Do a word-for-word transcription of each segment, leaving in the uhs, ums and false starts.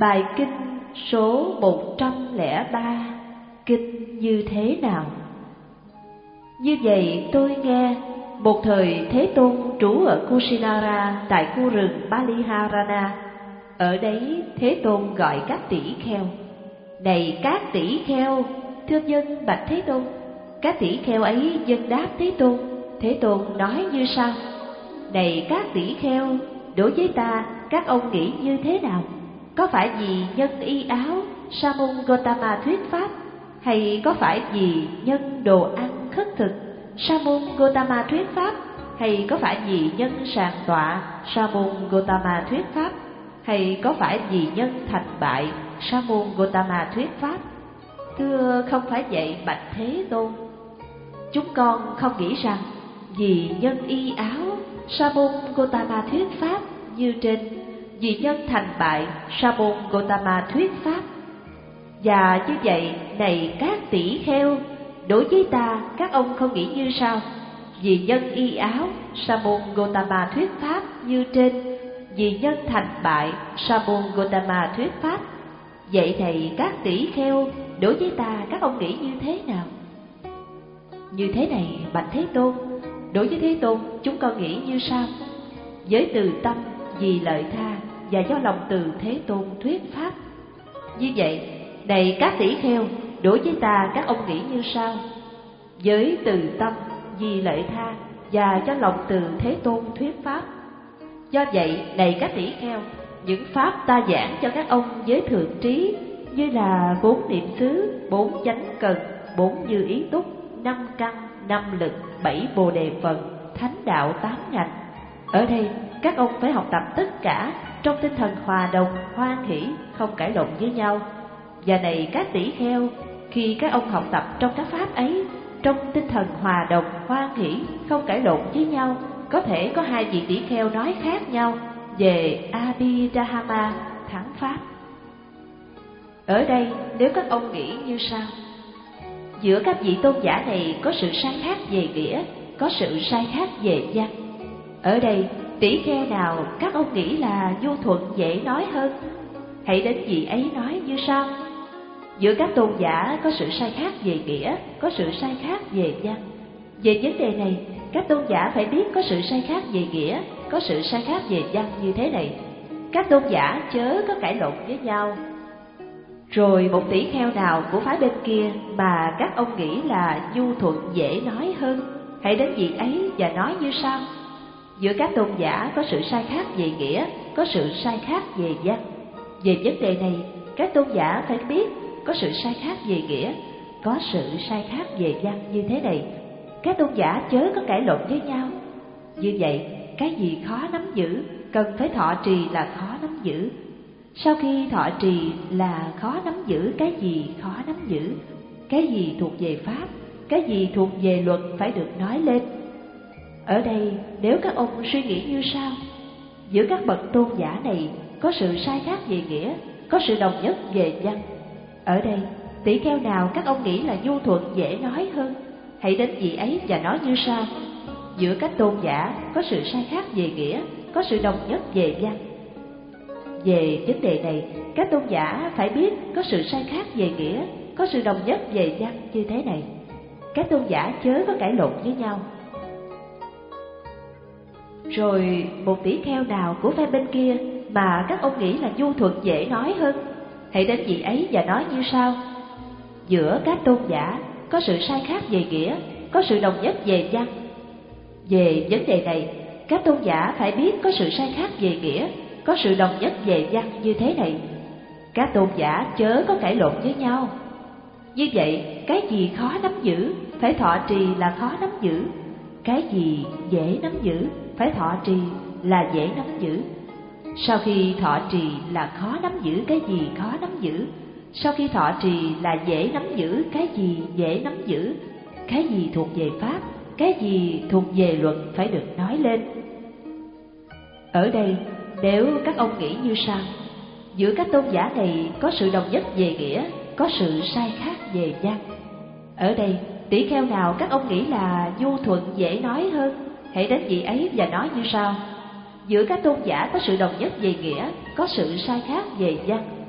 Bài kinh số một trăm lẻ ba, kinh như thế nào? Như vậy tôi nghe, một thời Thế Tôn trú ở Kusinara tại khu rừng Paliharana. Ở đấy Thế Tôn gọi các tỷ kheo: này các tỷ kheo, thưa dân bạch Thế Tôn. Các tỷ kheo ấy dân đáp Thế Tôn. Thế Tôn nói như sau: này các tỷ kheo, đối với ta các ông nghĩ như thế nào? Có phải vì nhân y áo Sa môn Gotama thuyết pháp, hay có phải vì nhân đồ ăn khất thực Sa môn Gotama thuyết pháp, hay có phải vì nhân sàng tọa Sa môn Gotama thuyết pháp, hay có phải vì nhân thành bại Sa môn Gotama thuyết pháp? Thưa không phải vậy bạch Thế Tôn. Chúng con không nghĩ rằng vì nhân y áo Sa môn Gotama thuyết pháp như trên, vì nhân thành bại Sa môn Gotama thuyết pháp. Và như vậy này các tỷ kheo, đối với ta các ông không nghĩ như sau: vì nhân y áo Sa môn Gotama thuyết pháp như trên, vì nhân thành bại Sa môn Gotama thuyết pháp. Vậy này các tỷ kheo, đối với ta các ông nghĩ như thế nào? Như thế này bạch Thế Tôn. Đối với Thế Tôn chúng con nghĩ như sau: với từ tâm, vì lợi tha và do lòng từ Thế Tôn thuyết pháp. Như vậy này các tỷ kheo, đối với ta các ông nghĩ như sau: với từ tâm, vì lợi tha và do lòng từ Thế Tôn thuyết pháp. Do vậy này các tỷ kheo, những pháp ta giảng cho các ông với thượng trí, như là bốn niệm xứ, bốn chánh cần, bốn như ý túc, năm căn, năm lực, bảy bồ đề phần, thánh đạo tám ngạch. Ở đây các ông phải học tập tất cả trong tinh thần hòa đồng, hoan hỷ, không cãi lộn với nhau. Và này các tỷ kheo, khi các ông học tập trong các pháp ấy, trong tinh thần hòa đồng, hoan hỷ, không cãi lộn với nhau, có thể có hai vị tỷ kheo nói khác nhau về Abhidhamma thắng pháp. Ở đây nếu các ông nghĩ như sau: giữa các vị tôn giả này có sự sai khác về nghĩa, có sự sai khác về văn. Ở đây tỷ kheo nào các ông nghĩ là nhu thuận dễ nói hơn? Hãy đến vị ấy nói như sau: giữa các tôn giả có sự sai khác về nghĩa, có sự sai khác về văn. Về vấn đề này, các tôn giả phải biết có sự sai khác về nghĩa, có sự sai khác về văn như thế này. Các tôn giả chớ có cãi lộn với nhau. Rồi một tỷ kheo nào của phái bên kia mà các ông nghĩ là nhu thuận dễ nói hơn, hãy đến vị ấy và nói như sau: giữa các tôn giả có sự sai khác về nghĩa, có sự sai khác về văn. Về vấn đề này, các tôn giả phải biết có sự sai khác về nghĩa, có sự sai khác về văn như thế này. Các tôn giả chớ có cãi lộn với nhau. Như vậy, cái gì khó nắm giữ, cần phải thọ trì là khó nắm giữ. Sau khi thọ trì là khó nắm giữ cái gì khó nắm giữ. Cái gì thuộc về pháp, cái gì thuộc về luật phải được nói lên. Ở đây nếu các ông suy nghĩ như sau: giữa các bậc tôn giả này có sự sai khác về nghĩa, có sự đồng nhất về văn. Ở đây tỷ kheo nào các ông nghĩ là nhu thuận dễ nói hơn, hãy đến vị ấy và nói như sau: giữa các tôn giả có sự sai khác về nghĩa, có sự đồng nhất về văn. Về vấn đề này, các tôn giả phải biết có sự sai khác về nghĩa, có sự đồng nhất về văn như thế này. Các tôn giả chớ có cãi lộn với nhau. Rồi một tỷ kheo nào của phe bên kia mà các ông nghĩ là nhu thuận dễ nói hơn, hãy đến vị ấy và nói như sau: giữa các tôn giả có sự sai khác về nghĩa, có sự đồng nhất về văn. Về vấn đề này, các tôn giả phải biết có sự sai khác về nghĩa, có sự đồng nhất về văn như thế này. Các tôn giả chớ có cãi lộn với nhau. Như vậy, cái gì khó nắm giữ, phải thọ trì là khó nắm giữ. Cái gì dễ nắm giữ, phải thọ trì là dễ nắm giữ. Sau khi thọ trì là khó nắm giữ cái gì khó nắm giữ. Sau khi thọ trì là dễ nắm giữ cái gì dễ nắm giữ. Cái gì thuộc về pháp, cái gì thuộc về luật phải được nói lên. Ở đây, nếu các ông nghĩ như sau: giữa các tôn giả này có sự đồng nhất về nghĩa, có sự sai khác về văn. Ở đây, tỷ kheo nào các ông nghĩ là nhu thuận dễ nói hơn, hãy đến vị ấy và nói như sau: giữa các tôn giả có sự đồng nhất về nghĩa, có sự sai khác về văn.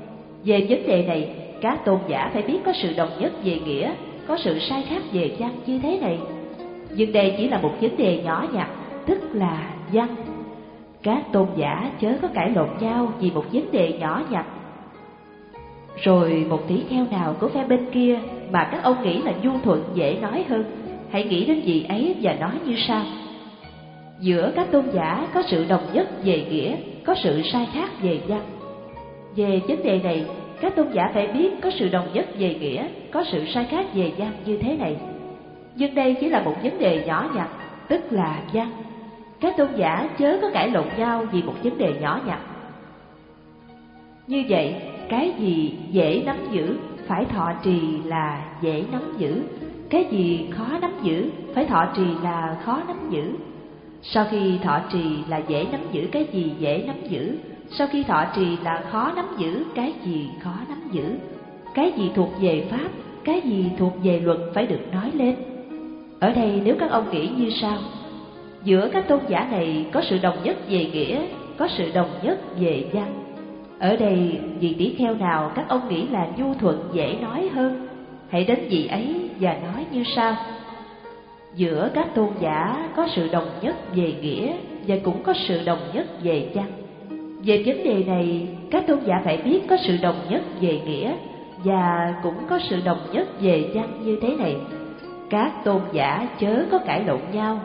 Về vấn đề này, các tôn giả phải biết có sự đồng nhất về nghĩa, có sự sai khác về văn như thế này. Nhưng đây chỉ là một vấn đề nhỏ nhặt, tức là văn. Các tôn giả chớ có cãi lộn nhau vì một vấn đề nhỏ nhặt. Rồi một tỷ kheo nào của phe bên kia mà các ông nghĩ là nhu thuận dễ nói hơn, hãy nghĩ đến vị ấy và nói như sau: giữa các tôn giả có sự đồng nhất về nghĩa, có sự sai khác về văn. Về vấn đề này, các tôn giả phải biết có sự đồng nhất về nghĩa, có sự sai khác về văn như thế này. Nhưng đây chỉ là một vấn đề nhỏ nhặt, tức là văn. Các tôn giả chớ có cãi lộn nhau vì một vấn đề nhỏ nhặt. Như vậy, cái gì dễ nắm giữ phải thọ trì là dễ nắm giữ, cái gì khó nắm giữ phải thọ trì là khó nắm giữ. Sau khi thọ trì là dễ nắm giữ cái gì dễ nắm giữ, sau khi thọ trì là khó nắm giữ cái gì khó nắm giữ. Cái gì thuộc về pháp, cái gì thuộc về luật phải được nói lên. Ở đây nếu các ông nghĩ như sau: giữa các tôn giả này có sự đồng nhất về nghĩa, có sự đồng nhất về văn. Ở đây vị tỷ kheo nào các ông nghĩ là nhu thuận dễ nói hơn, hãy đến vị ấy và nói như sau: giữa các tôn giả có sự đồng nhất về nghĩa và cũng có sự đồng nhất về văn. Về vấn đề này, các tôn giả phải biết có sự đồng nhất về nghĩa và cũng có sự đồng nhất về văn như thế này. Các tôn giả chớ có cãi lộn nhau.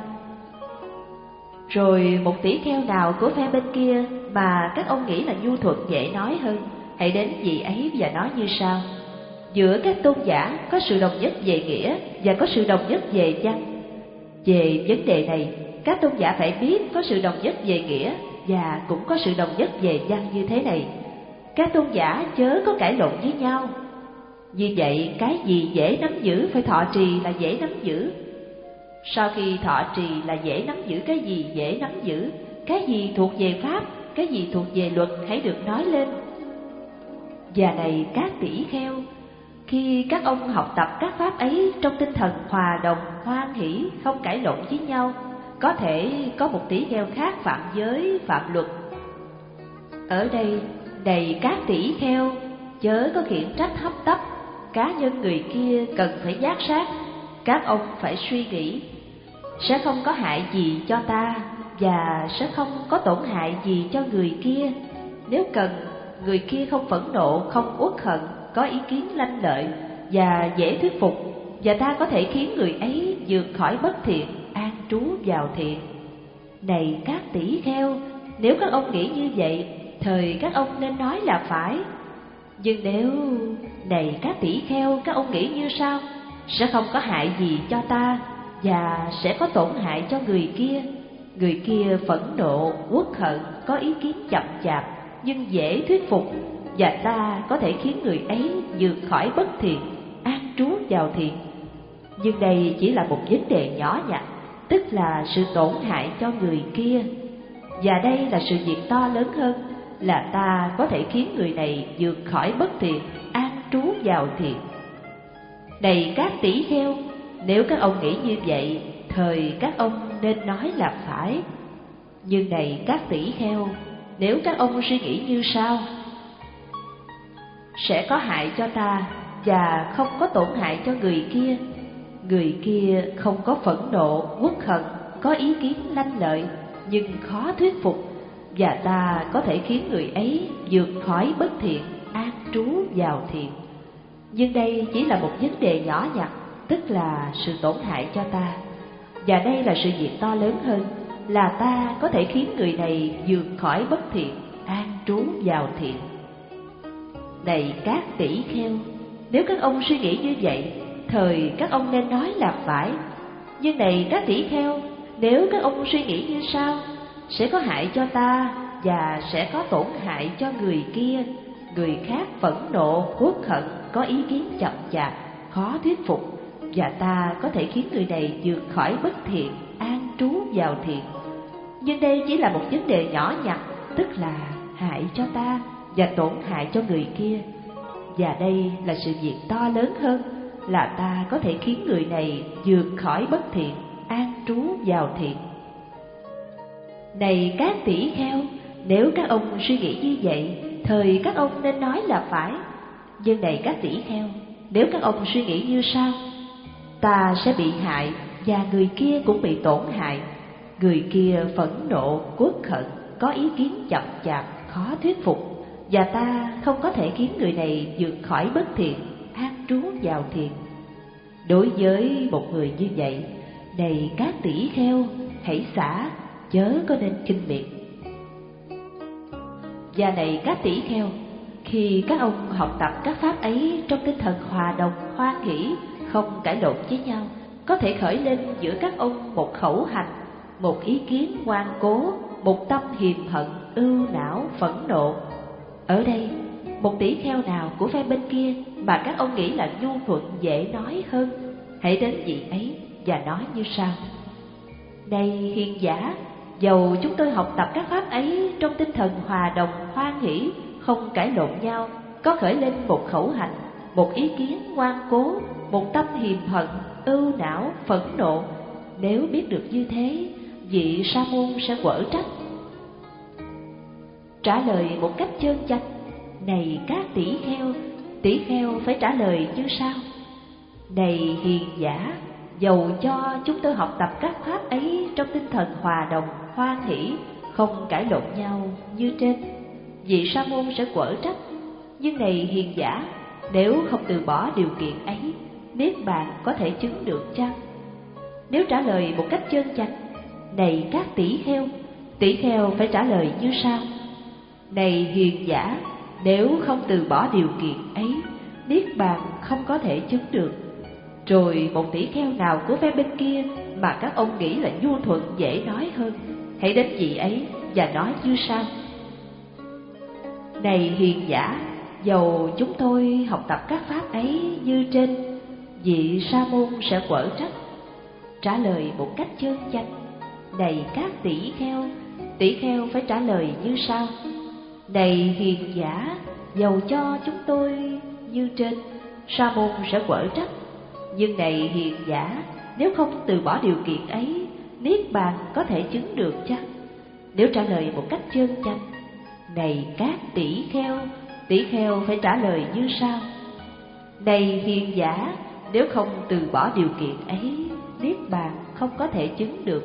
Rồi một tỷ kheo nào của phe bên kia mà các ông nghĩ là nhu thuận dễ nói hơn, hãy đến vị ấy và nói như sau: giữa các tôn giả có sự đồng nhất về nghĩa và có sự đồng nhất về văn. Về vấn đề này, các tôn giả phải biết có sự đồng nhất về nghĩa và cũng có sự đồng nhất về văn như thế này. Các tôn giả chớ có cãi lộn với nhau. Như vậy, cái gì dễ nắm giữ phải thọ trì là dễ nắm giữ. Sau khi thọ trì là dễ nắm giữ cái gì dễ nắm giữ, cái gì thuộc về pháp, cái gì thuộc về luật hãy được nói lên. Và này các tỷ kheo, khi các ông học tập các pháp ấy trong tinh thần hòa đồng, hoan hỷ, không cãi lộn với nhau, có thể có một tỷ kheo khác phạm giới, phạm luật. Ở đây, này các tỷ kheo, chớ có khiển trách hấp tấp, cá nhân người kia cần phải giác sát. Các ông phải suy nghĩ, sẽ không có hại gì cho ta và sẽ không có tổn hại gì cho người kia. Nếu cần, người kia không phẫn nộ, không uất hận, có ý kiến lanh lợi và dễ thuyết phục, và ta có thể khiến người ấy vượt khỏi bất thiện, an trú vào thiện. Này các tỷ kheo, nếu các ông nghĩ như vậy, thời các ông nên nói là phải. Nhưng nếu, này các tỷ kheo, các ông nghĩ như sau: sẽ không có hại gì cho ta và sẽ có tổn hại cho người kia. Người kia phẫn nộ, uất hận, có ý kiến chậm chạp nhưng dễ thuyết phục, và ta có thể khiến người ấy vượt khỏi bất thiện, an trú vào thiện. Nhưng đây chỉ là một vấn đề nhỏ nhặt, tức là sự tổn hại cho người kia. Và đây là sự việc to lớn hơn, là ta có thể khiến người này vượt khỏi bất thiện, an trú vào thiện. Này các tỷ kheo, nếu các ông nghĩ như vậy, thời các ông nên nói là phải. Nhưng này các tỷ kheo, nếu các ông suy nghĩ như sau: sẽ có hại cho ta và không có tổn hại cho người kia. Người kia không có phẫn nộ, uất hận, có ý kiến lanh lợi nhưng khó thuyết phục, và ta có thể khiến người ấy vượt khỏi bất thiện, an trú vào thiện. Nhưng đây chỉ là một vấn đề nhỏ nhặt, tức là sự tổn hại cho ta. Và đây là sự việc to lớn hơn, là ta có thể khiến người này vượt khỏi bất thiện, an trú vào thiện. Này các tỷ kheo, nếu các ông suy nghĩ như vậy, thời các ông nên nói là phải. Nhưng này các tỷ kheo, nếu các ông suy nghĩ như sau: sẽ có hại cho ta và sẽ có tổn hại cho người kia. Người khác phẫn nộ, uất hận, có ý kiến chậm chạp, khó thuyết phục, và ta có thể khiến người này vượt khỏi bất thiện, an trú vào thiện. Nhưng đây chỉ là một vấn đề nhỏ nhặt, tức là hại cho ta và tổn hại cho người kia. Và đây là sự việc to lớn hơn, là ta có thể khiến người này vượt khỏi bất thiện, an trú vào thiện. Này các tỷ kheo, nếu các ông suy nghĩ như vậy, thời các ông nên nói là phải. Nhưng này các tỷ kheo, nếu các ông suy nghĩ như sau: ta sẽ bị hại và người kia cũng bị tổn hại. Người kia phẫn nộ, uất hận, có ý kiến chậm chạp, khó thuyết phục, và ta không có thể khiến người này vượt khỏi bất thiện, an trú vào thiện. Đối với một người như vậy, này các tỷ kheo, hãy xả, chớ có nên khinh miệt. Và này các tỷ kheo, khi các ông học tập các pháp ấy trong tinh thần hòa đồng, hoan hỷ, không cãi lộn với nhau, có thể khởi lên giữa các ông một khẩu hành, một ý kiến ngoan cố, một tâm hiềm hận, ưu não, phẫn nộ. Ở đây, một tỷ kheo nào của phe bên kia mà các ông nghĩ là nhu thuận dễ nói hơn, hãy đến vị ấy và nói như sau: này hiền giả, dầu chúng tôi học tập các pháp ấy trong tinh thần hòa đồng, hoan hỷ, không cãi lộn nhau, có khởi lên một khẩu hành, một ý kiến ngoan cố, một tâm hiềm hận, ưu não, phẫn nộ, nếu biết được như thế, vị sa môn sẽ quở trách. Trả lời một cách chân chánh: này các tỷ kheo, tỷ kheo phải trả lời như sau: này hiền giả, dầu cho chúng tôi học tập các pháp ấy trong tinh thần hòa đồng, hoan hỷ, không cãi lộn nhau như trên, vị sa môn sẽ quở trách. Nhưng này hiền giả, nếu không từ bỏ điều kiện ấy, niết bàn có thể chứng được chăng? Nếu trả lời một cách chân chánh: này các tỷ kheo, tỷ kheo phải trả lời như sau: này hiền giả, nếu không từ bỏ điều kiện ấy, niết bàn không có thể chứng được. Rồi một tỷ kheo nào của phe bên kia mà các ông nghĩ là nhu thuận dễ nói hơn, hãy đến vị ấy và nói như sau: này hiền giả, dầu chúng tôi học tập các pháp ấy như trên, vị sa môn sẽ quở trách. Trả lời một cách chân chánh: này các tỷ kheo, tỷ kheo phải trả lời như sau: này hiền giả, dầu cho chúng tôi như trên, sa môn sẽ quở trách. Nhưng này hiền giả, nếu không từ bỏ điều kiện ấy, niết bàn có thể chứng được chăng? Nếu trả lời một cách chân chánh: này các tỷ kheo, tỷ kheo phải trả lời như sau: này hiền giả, nếu không từ bỏ điều kiện ấy, niết bàn không có thể chứng được.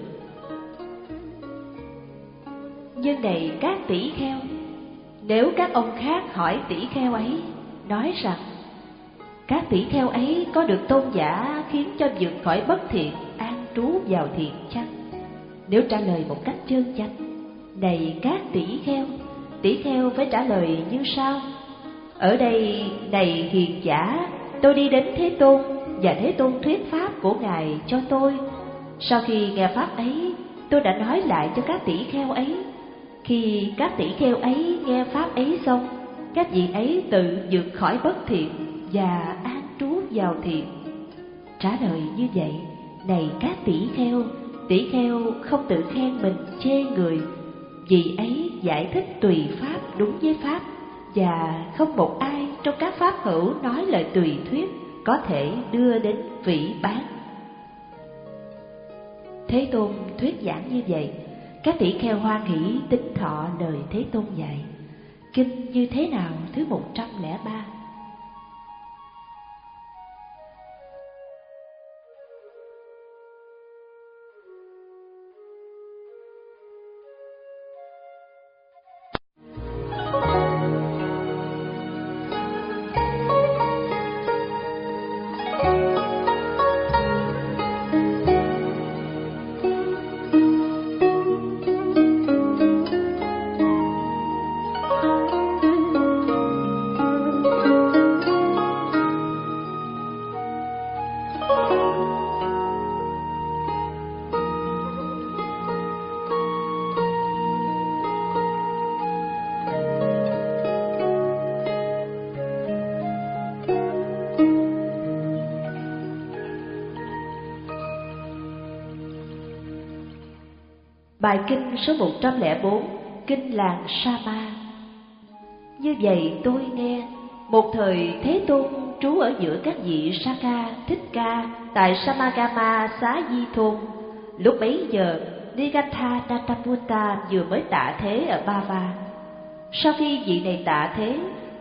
Nhưng này các tỷ kheo, nếu các ông khác hỏi tỷ kheo ấy, nói rằng: các tỷ kheo ấy có được tôn giả khiến cho vượt khỏi bất thiện, an trú vào thiện chăng? Nếu trả lời một cách chân chánh: này các tỷ kheo, tỷ kheo phải trả lời như sau: ở đây, này hiền giả, tôi đi đến Thế Tôn và Thế Tôn thuyết pháp của Ngài cho tôi. Sau khi nghe pháp ấy, tôi đã nói lại cho các tỷ kheo ấy. Khi các tỷ kheo ấy nghe pháp ấy xong, các vị ấy tự vượt khỏi bất thiện và an trú vào thiện. Trả lời như vậy: này các tỷ kheo, tỷ kheo không tự khen mình, chê người. Vị ấy giải thích tùy pháp đúng với pháp, và không một ai trong các pháp hữu nói lời tùy thuyết có thể đưa đến phỉ báng. Thế Tôn thuyết giảng như vậy, các tỷ kheo hoan hỷ tín thọ lời Thế Tôn dạy. Kinh Như Thế Nào thứ một trăm lẻ ba. Bài kinh số một trăm lẻ bốn, Kinh Làng Sa-ma. Như vậy tôi nghe, một thời Thế Tôn trú ở giữa các vị Saka, Thích Ca tại Samagama Xá Di Thôn. Lúc bấy giờ, Nigatha Dattaputta vừa mới tạ thế ở Ba Va. Sau khi vị này tạ thế,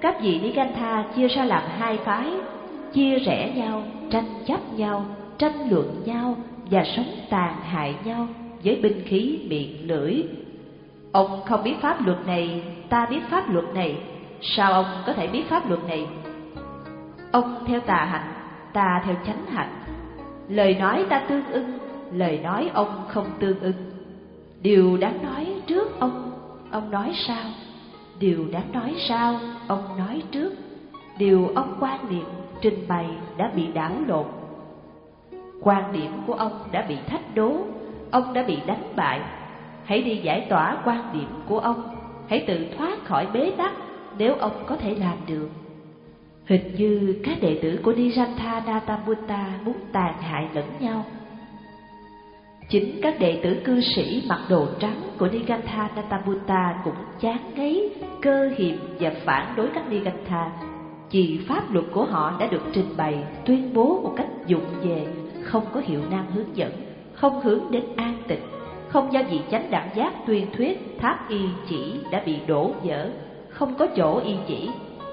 các vị Nigantha chia ra làm hai phái, chia rẽ nhau, tranh chấp nhau, tranh luận nhau và sống tàn hại nhau với binh khí miệng lưỡi. Ông không biết pháp luật này, ta biết pháp luật này, sao ông có thể biết pháp luật này? Ông theo tà hạnh, ta theo chánh hạnh. Lời nói ta tương ưng, lời nói ông không tương ưng. Điều đáng nói trước ông, ông nói sao? Điều đáng nói sao, ông nói trước. Điều ông quan niệm trình bày đã bị đảo lộn. Quan điểm của ông đã bị thách đố, ông đã bị đánh bại. Hãy đi giải tỏa quan điểm của ông, hãy tự thoát khỏi bế tắc nếu ông có thể làm được. Hình như các đệ tử của Nigantha Natamutta muốn tàn hại lẫn nhau. Chính các đệ tử cư sĩ mặc đồ trắng của Nigantha Natamutta cũng chán ngấy, cơ hiềm và phản đối các Nigantha, vì pháp luật của họ đã được trình bày, tuyên bố một cách vụng về, không có hiệu năng hướng dẫn, không hướng đến an tịnh, không do vị chánh đẳng giác tuyên thuyết. Tháp y chỉ đã bị đổ vỡ, không có chỗ y chỉ.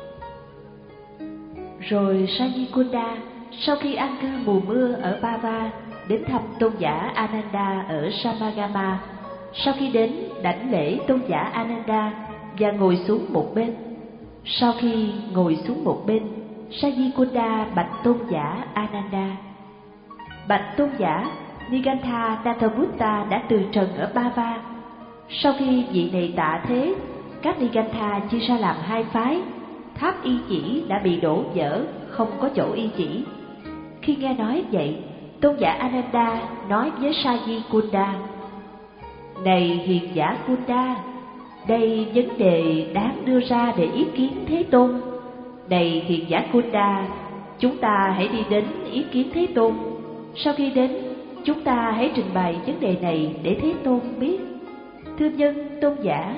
Rồi Sajikunda sau khi an cư mùa mưa ở Bava đến thăm tôn giả Ananda ở Samagama. Sau khi đến đảnh lễ tôn giả Ananda và ngồi xuống một bên. Sau khi ngồi xuống một bên, Sajikunda bạch tôn giả Ananda: Bạch tôn giả, Nigantha Natamutta đã từ trần ở Bava. Sau khi vị này tạ thế, các Nigantha chia ra làm hai phái. Tháp y chỉ đã bị đổ vỡ, không có chỗ y chỉ. Khi nghe nói vậy, tôn giả Ananda nói với Sajikunda: Này hiền giả Kunda, đây vấn đề đáng đưa ra để ý kiến Thế Tôn. Này hiền giả Kunda, chúng ta hãy đi đến ý kiến Thế Tôn. Sau khi đến, chúng ta hãy trình bày vấn đề này để Thế Tôn biết. Thưa nhân tôn giả.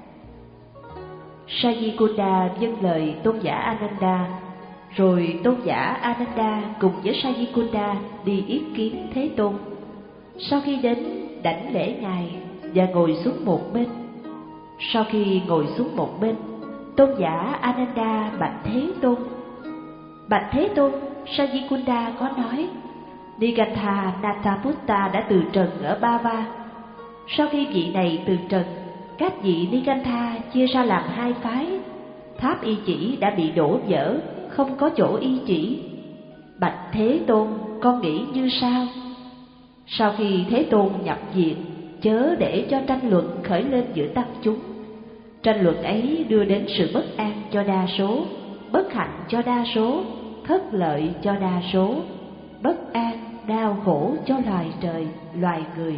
Sajikunda vâng lời tôn giả Ananda. Rồi tôn giả Ananda cùng với Sajikunda đi ý kiến Thế Tôn. Sau khi đến đảnh lễ ngài và ngồi xuống một bên. Sau khi ngồi xuống một bên, tôn giả Ananda bạch Thế Tôn: Bạch Thế Tôn, Sajikunda có nói Nigantha Natamutta đã từ trần ở Bava. Sau khi vị này từ trần, các vị Nigantha chia ra làm hai phái. Tháp y chỉ đã bị đổ vỡ, không có chỗ y chỉ. Bạch Thế Tôn, con nghĩ như sao? Sau khi Thế Tôn nhập viện, chớ để cho tranh luận khởi lên giữa tăng chúng. Tranh luận ấy đưa đến sự bất an cho đa số, bất hạnh cho đa số, thất lợi cho đa số, bất an, đau khổ cho loài trời, loài người.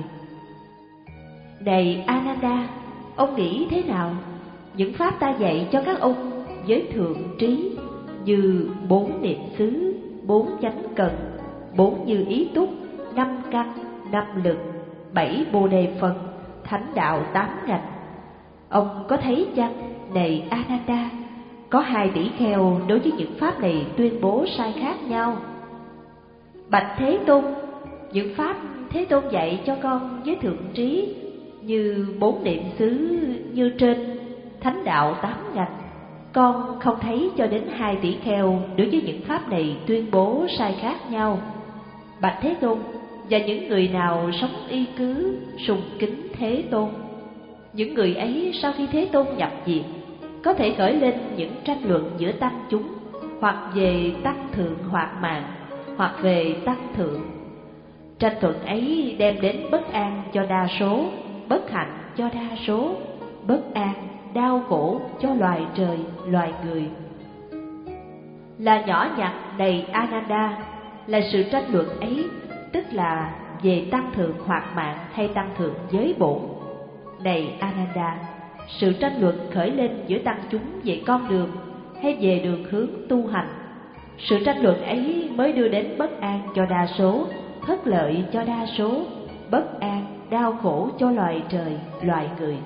Này Ananda, ông nghĩ thế nào? Những pháp ta dạy cho các ông với thượng trí như bốn niệm xứ, bốn chánh cần, bốn như ý túc, năm căn, năm lực, bảy bồ đề phần, thánh đạo tám ngành. Ông có thấy chăng, này Ananda, có hai tỷ kheo đối với những pháp này tuyên bố sai khác nhau. Bạch Thế Tôn, những pháp Thế Tôn dạy cho con với thượng trí như bốn niệm xứ như trên, thánh đạo tám ngành, con không thấy cho đến hai tỷ kheo đối với những pháp này tuyên bố sai khác nhau. Bạch Thế Tôn, và những người nào sống y cứ sùng kính Thế Tôn, những người ấy sau khi Thế Tôn nhập viện có thể khởi lên những tranh luận giữa tăng chúng, hoặc về tăng thượng hoạt mạng, hoặc về tăng thượng. Tranh luận ấy đem đến bất an cho đa số, bất hạnh cho đa số, bất an, đau khổ cho loài trời, loài người. Là nhỏ nhặt đầy Ananda, là sự tranh luận ấy, tức là về tăng thượng hoạt mạng hay tăng thượng giới bổn. Này Ananda, sự tranh luận khởi lên giữa tăng chúng về con đường hay về đường hướng tu hành, sự tranh luận ấy mới đưa đến bất an cho đa số, thất lợi cho đa số, bất an, đau khổ cho loài trời, loài người.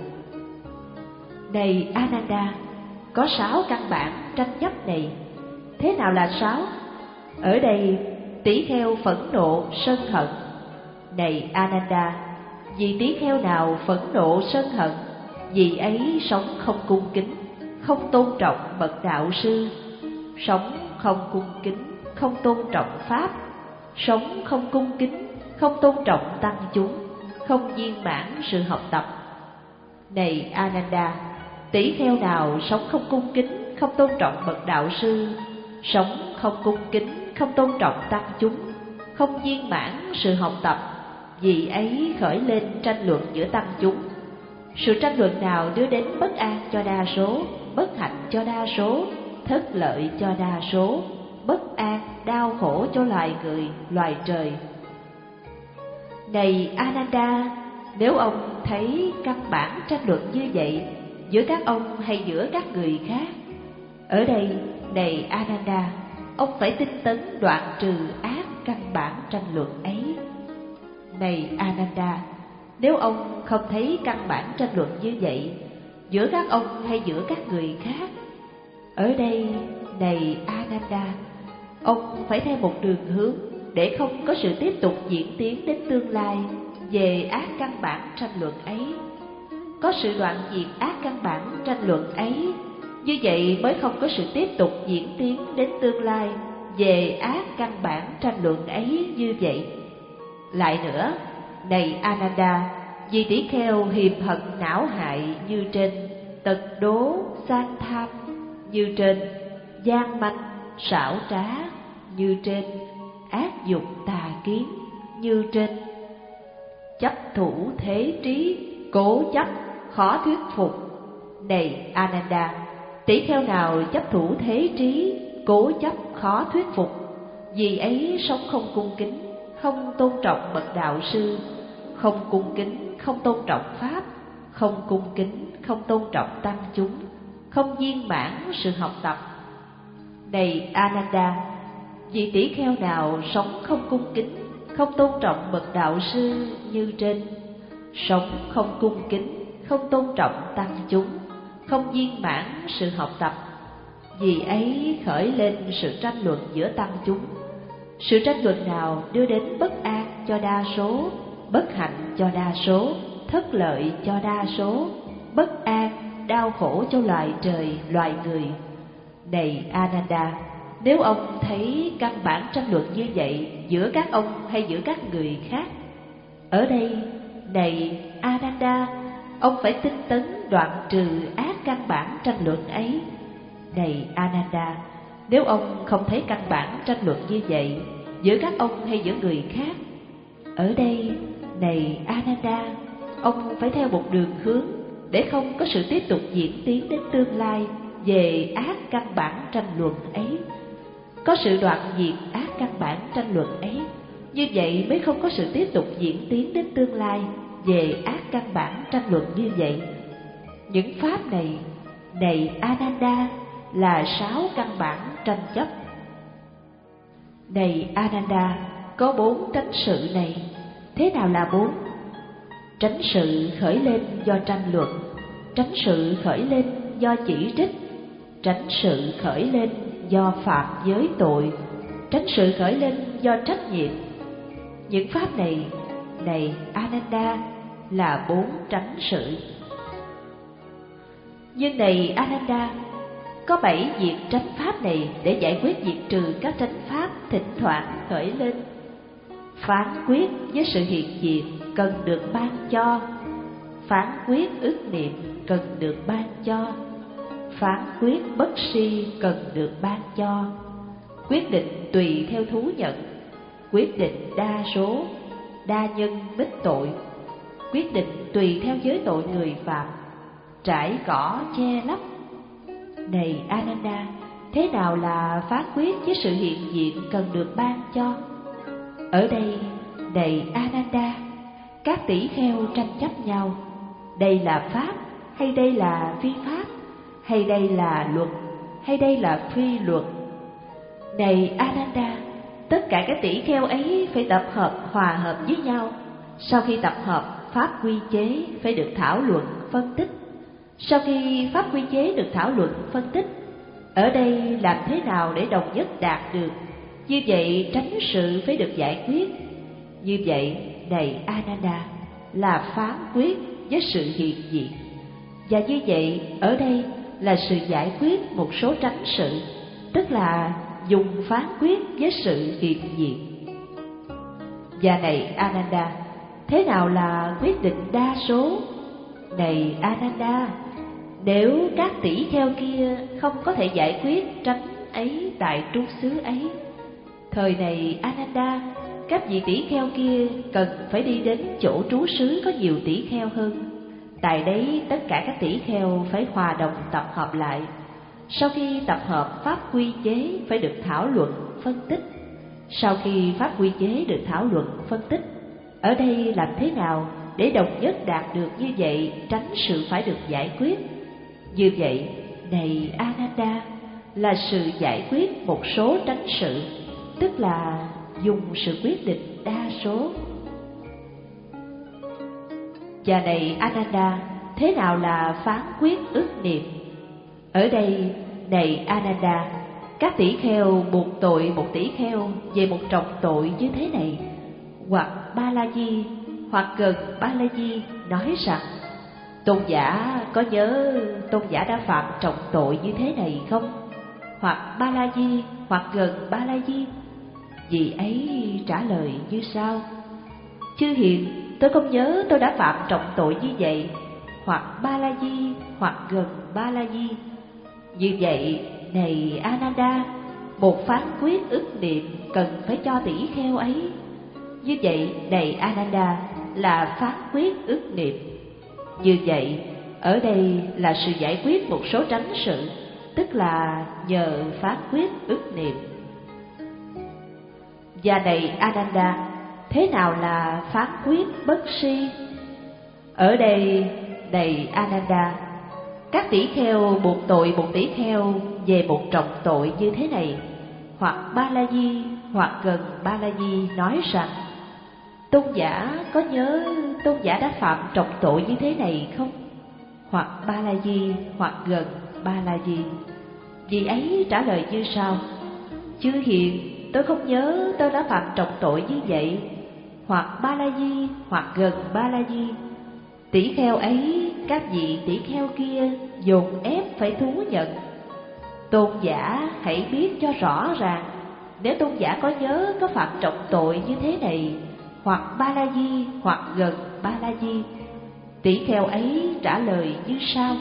Này Ananda, có sáu căn bản tranh chấp này. Thế nào là sáu? Ở đây tỷ kheo phẫn nộ, sân hận. Này Ananda, vì tỷ kheo nào phẫn nộ sân hận, vì ấy sống không cung kính, không tôn trọng bậc đạo sư, sống không cung kính, không tôn trọng pháp, sống không cung kính, không tôn trọng tăng chúng, không viên mãn sự học tập. Này Ananda, tỷ kheo nào sống không cung kính, không tôn trọng bậc đạo sư, sống không cung kính, không tôn trọng tăng chúng, không viên mãn sự học tập, vì ấy khởi lên tranh luận giữa tăng chúng. Sự tranh luận nào đưa đến bất an cho đa số, bất hạnh cho đa số, thất lợi cho đa số, bất an, đau khổ cho loài người, loài trời. Này Ananda, nếu ông thấy căn bản tranh luận như vậy giữa các ông hay giữa các người khác, ở đây, này Ananda, ông phải tinh tấn đoạn trừ ác căn bản tranh luận ấy. Này Ananda, nếu ông không thấy căn bản tranh luận như vậy giữa các ông hay giữa các người khác, ở đây, này Ananda, ông phải theo một đường hướng để không có sự tiếp tục diễn tiến đến tương lai về ác căn bản tranh luận ấy. Có sự đoạn diệt ác căn bản tranh luận ấy, như vậy mới không có sự tiếp tục diễn tiến đến tương lai về ác căn bản tranh luận ấy như vậy. Lại nữa, này Ananda, vì tỷ kheo hiềm hận não hại như trên, tật đố sang tham như trên, gian manh xảo trá như trên, ác dục tà kiến như trên, chấp thủ thế trí, cố chấp khó thuyết phục. Này Ananda, tỷ kheo nào chấp thủ thế trí, cố chấp khó thuyết phục, vì ấy sống không cung kính, không tôn trọng bậc đạo sư, không cung kính, không tôn trọng pháp, không cung kính, không tôn trọng tăng chúng, không viên mãn sự học tập. Này Ananda, vì tỷ kheo nào sống không cung kính, không tôn trọng bậc đạo sư như trên, sống không cung kính, không tôn trọng tăng chúng, không viên mãn sự học tập, vì ấy khởi lên sự tranh luận giữa tăng chúng. Sự tranh luận nào đưa đến bất an cho đa số, bất hạnh cho đa số, thất lợi cho đa số, bất an, đau khổ cho loài trời, loài người. Này Ananda, nếu ông thấy căn bản tranh luận như vậy giữa các ông hay giữa các người khác, ở đây, này Ananda, ông phải tinh tấn đoạn trừ ác căn bản tranh luận ấy. Này Ananda, nếu ông không thấy căn bản tranh luận như vậy giữa các ông hay giữa người khác, ở đây, này Ananda, ông phải theo một đường hướng để không có sự tiếp tục diễn tiến đến tương lai về ác căn bản tranh luận ấy. Có sự đoạn diệt ác căn bản tranh luận ấy, như vậy mới không có sự tiếp tục diễn tiến đến tương lai về ác căn bản tranh luận như vậy. Những pháp này, này Ananda, là sáu căn bản tranh chấp. Này Ananda, có bốn tránh sự này. Thế nào là bốn? Tránh sự khởi lên do tranh luận, tránh sự khởi lên do chỉ trích, tránh sự khởi lên do phạm giới tội, tránh sự khởi lên do trách nhiệm. Những pháp này, này Ananda, là bốn tránh sự. Nhưng này Ananda, có bảy việc tránh pháp này để giải quyết diệt trừ các tránh pháp thỉnh thoảng khởi lên. Phán quyết với sự hiện diện cần được ban cho, phán quyết ức niệm cần được ban cho, phán quyết bất si cần được ban cho, quyết định tùy theo thú nhận, quyết định đa số, đa nhân bích tội, quyết định tùy theo giới tội người phạm, trải cỏ che lấp. Này Ananda, thế nào là phán quyết với sự hiện diện cần được ban cho? Ở đây, này Ananda, các tỷ kheo tranh chấp nhau, đây là pháp hay đây là phi pháp, hay đây là luật hay đây là phi luật. Này Ananda, tất cả các tỷ kheo ấy phải tập hợp hòa hợp với nhau. Sau khi tập hợp, pháp quy chế phải được thảo luận phân tích. Sau khi pháp quy chế được thảo luận phân tích, ở đây làm thế nào để đồng nhất đạt được? Như vậy tránh sự phải được giải quyết. Như vậy, này Ananda, là phán quyết với sự hiện diện. Và như vậy, ở đây là sự giải quyết một số tránh sự, tức là dùng phán quyết với sự hiện diện. Và này Ananda, thế nào là quyết định đa số? Này Ananda, nếu các tỷ kheo kia không có thể giải quyết tránh ấy tại trú xứ ấy, thời này Ananda, các vị tỷ kheo kia cần phải đi đến chỗ trú xứ có nhiều tỷ kheo hơn. Tại đấy tất cả các tỷ kheo phải hòa đồng tập hợp lại. Sau khi tập hợp, pháp quy chế phải được thảo luận, phân tích. Sau khi pháp quy chế được thảo luận, phân tích, ở đây làm thế nào để đồng nhất đạt được như vậy, tránh sự phải được giải quyết? Như vậy, này Ananda, là sự giải quyết một số tránh sự, tức là dùng sự quyết định đa số. Và này Ananda, thế nào là phán quyết ức niệm? Ở đây, này Ananda, các tỷ kheo buộc tội một tỷ kheo về một trọng tội như thế này, hoặc Ba La Di, hoặc gần Ba La Di nói rằng: tôn giả có nhớ tôn giả đã phạm trọng tội như thế này không? Hoặc Ba La Di, hoặc gần Ba La Di. Vị ấy trả lời như sau: chư hiền, tôi không nhớ tôi đã phạm trọng tội như vậy. Hoặc Ba La Di, hoặc gần Ba La Di. Như vậy, này Ananda, một phán quyết ức niệm cần phải cho tỷ kheo ấy. Như vậy, này Ananda, là phán quyết ức niệm. Như vậy, ở đây là sự giải quyết một số tránh sự, tức là nhờ phán quyết ức niệm. Và này Ananda, thế nào là phán quyết bất si? Ở đây, này Ananda, các tỷ kheo buộc tội một tỷ kheo về một trọng tội như thế này, hoặc Ba La Di, hoặc gần Ba La Di nói rằng: tôn giả có nhớ tôn giả đã phạm trọng tội như thế này không? Hoặc Ba La Di, hoặc gần Ba La Di. Vị ấy trả lời như sau: chư hiền, tôi không nhớ tôi đã phạm trọng tội như vậy. Hoặc Ba La Di, hoặc gần Ba La Di. Tỷ kheo ấy, các vị tỷ kheo kia dồn ép phải thú nhận. Tôn giả hãy biết cho rõ ràng, nếu tôn giả có nhớ có phạm trọng tội như thế này, hoặc Ba La Di, hoặc gần Ba La Di. Tỷ kheo ấy trả lời như sau: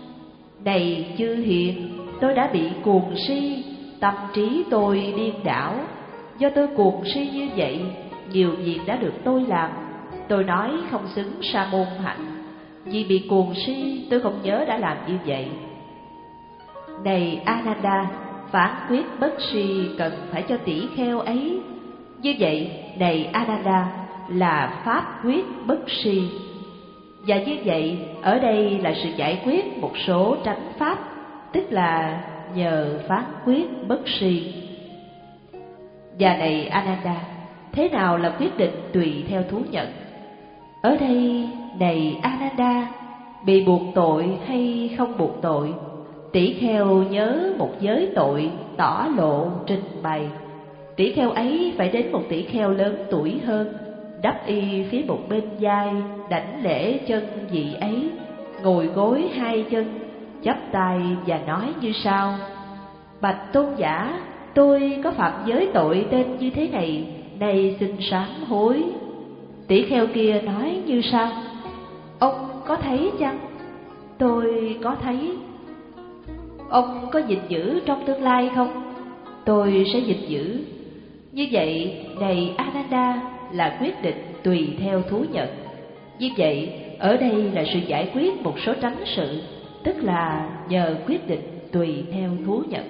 này chư hiền, tôi đã bị cuồng si, tâm trí tôi điên đảo. Do tôi cuồng si như vậy, nhiều việc đã được tôi làm. Tôi nói không xứng sa môn hạnh. Vì bị cuồng si, tôi không nhớ đã làm như vậy. Này Ananda, phán quyết bất si cần phải cho tỷ kheo ấy. Như vậy, này Ananda, là pháp quyết bất si. Và như vậy, ở đây là sự giải quyết một số tránh pháp, tức là nhờ phán quyết bất si. Và này Ananda, thế nào là quyết định tùy theo thú nhận? Ở đây, này Ananda, bị buộc tội hay không buộc tội, tỷ kheo nhớ một giới tội tỏ lộ trình bày. Tỷ kheo ấy phải đến một tỷ kheo lớn tuổi hơn, đắp y phía một bên vai, đảnh lễ chân vị ấy, ngồi gối hai chân, chắp tay và nói như sau: bạch tôn giả, tôi có phạm giới tội tên như thế này, nay xin sám hối. Tỷ kheo kia nói như sau: ông có thấy chăng? Tôi có thấy. Ông có gìn giữ trong tương lai không? Tôi sẽ gìn giữ. Như vậy, này Ananda, là quyết định tùy theo thú nhận. Như vậy, ở đây là sự giải quyết một số tránh sự, tức là nhờ quyết định tùy theo thú nhận.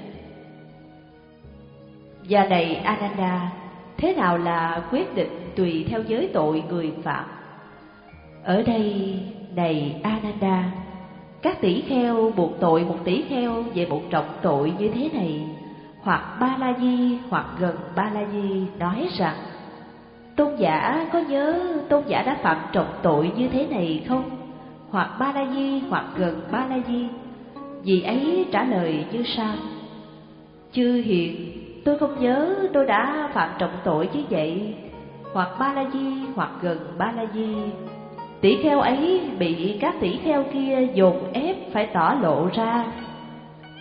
Và này Ananda, thế nào là quyết định tùy theo giới tội người phạm? Ở đây, này Ananda, các tỷ kheo buộc tội một tỷ kheo về một trọng tội như thế này, hoặc Ba La Di, hoặc gần Ba La Di nói rằng: tôn giả có nhớ tôn giả đã phạm trọng tội như thế này không? Hoặc Ba La Di, hoặc gần Ba La Di. Vị ấy trả lời như sau: chư hiền, tôi không nhớ tôi đã phạm trọng tội như vậy. Hoặc Ba La Di, hoặc gần Ba La Di. Tỷ kheo ấy bị các tỷ kheo kia dồn ép phải tỏ lộ ra.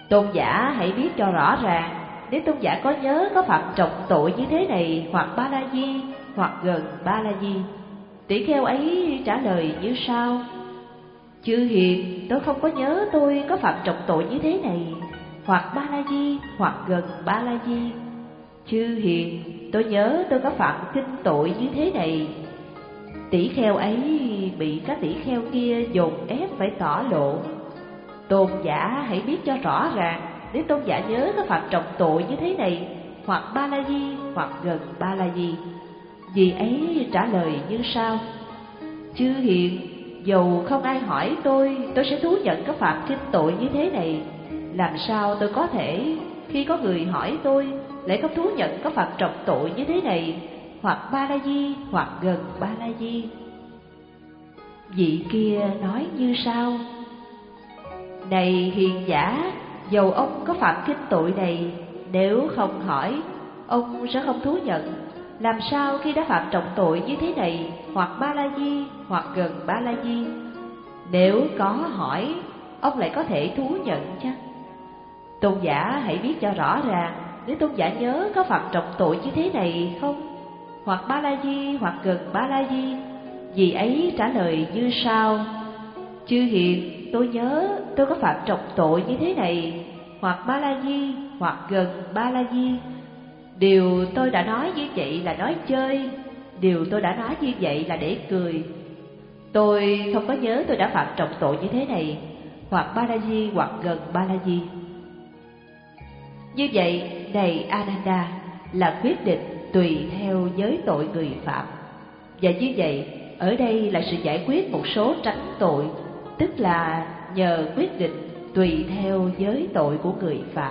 Tôn giả hãy biết cho rõ ràng, nếu tôn giả có nhớ có phạm trọng tội như thế này hoặc Ba La Di hoặc gần Ba La Di. Tỷ kheo ấy trả lời như sau: Chư hiền, tôi không có nhớ tôi có phạm trọng tội như thế này hoặc Ba La Di hoặc gần Ba La Di. Chư hiền, tôi nhớ tôi có phạm kinh tội như thế này. Tỷ kheo ấy bị các tỷ kheo kia dồn ép phải tỏ lộ: Tôn giả hãy biết cho rõ ràng, nếu tôn giả nhớ có phạm trọng tội như thế này hoặc Ba La Di hoặc gần Ba La Di. Vì ấy trả lời như sau: Chư hiền, dầu không ai hỏi tôi, tôi sẽ thú nhận có phạm kinh tội như thế này. Làm sao tôi có thể khi có người hỏi tôi lại không thú nhận có phạm trọng tội như thế này hoặc Ba La Di hoặc gần Ba La Di? Vị kia nói như sau: Này hiền giả, dầu ông có phạm kinh tội này, nếu không hỏi, ông sẽ không thú nhận. Làm sao khi đã phạm trọng tội như thế này hoặc Ba La Di hoặc gần Ba La Di, nếu có hỏi, ông lại có thể thú nhận chăng? Tôn giả hãy biết cho rõ ràng, nếu tôn giả nhớ có phạm trọng tội như thế này không, hoặc Ba La Di hoặc gần Ba La Di. Vì ấy trả lời như sau: Chư hiền, tôi nhớ tôi có phạm trọng tội như thế này hoặc Ba La Di hoặc gần Ba La Di. Điều tôi đã nói như vậy là nói chơi, điều tôi đã nói như vậy là để cười. Tôi không có nhớ tôi đã phạm trọng tội như thế này hoặc Ba La Di hoặc gần Ba La Di. Như vậy, này Ananda, là quyết định tùy theo giới tội người phạm. Và như vậy, ở đây là sự giải quyết một số tránh tội, tức là nhờ quyết định tùy theo giới tội của người phạm.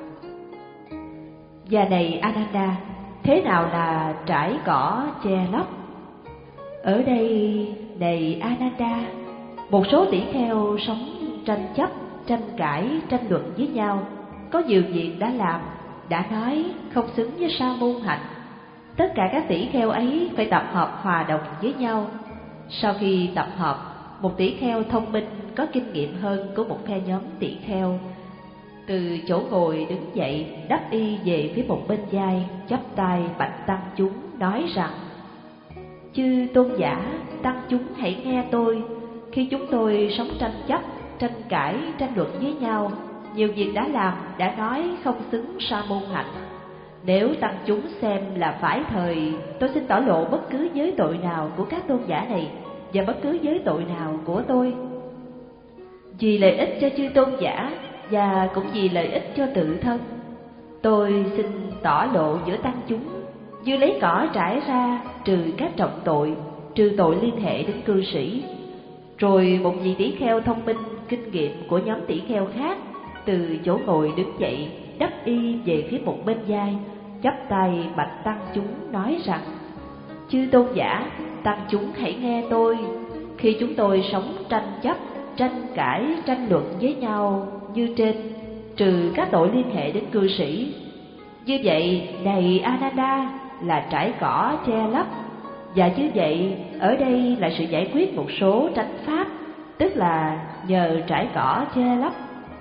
Và này Ananda, thế nào là trải cỏ che lấp? Ở đây, này Ananda, một số tỷ kheo sống tranh chấp, tranh cãi, tranh luận với nhau, có nhiều việc đã làm, đã nói không xứng với sa môn hạnh. Tất cả các tỷ kheo ấy phải tập hợp hòa đồng với nhau. Sau khi tập hợp, một tỷ kheo thông minh có kinh nghiệm hơn của một phe nhóm tỷ kheo từ chỗ ngồi đứng dậy, đắp y về phía một bên vai, chắp tay bạch tăng chúng nói rằng: Chư tôn giả, tăng chúng hãy nghe tôi. Khi chúng tôi sống tranh chấp, tranh cãi, tranh luận với nhau, nhiều việc đã làm, đã nói không xứng sa môn hạnh. Nếu tăng chúng xem là phải thời, tôi xin tỏ lộ bất cứ giới tội nào của các tôn giả này và bất cứ giới tội nào của tôi. Vì lợi ích cho chư tôn giả và cũng vì lợi ích cho tự thân, tôi xin tỏ lộ giữa tăng chúng như lấy cỏ trải ra, trừ các trọng tội, trừ tội liên hệ đến cư sĩ. Rồi một vị tỷ kheo thông minh kinh nghiệm của nhóm tỷ kheo khác từ chỗ ngồi đứng dậy, đắp y về phía một bên vai, chắp tay bạch tăng chúng nói rằng: Chư tôn giả, tăng chúng hãy nghe tôi. Khi chúng tôi sống tranh chấp, tranh cãi, tranh luận với nhau như trên, trừ các tội liên hệ đến cư sĩ. Như vậy, này Ananda, là trải cỏ che lấp. Và như vậy, ở đây là sự giải quyết một số tránh pháp, tức là nhờ trải cỏ che lấp.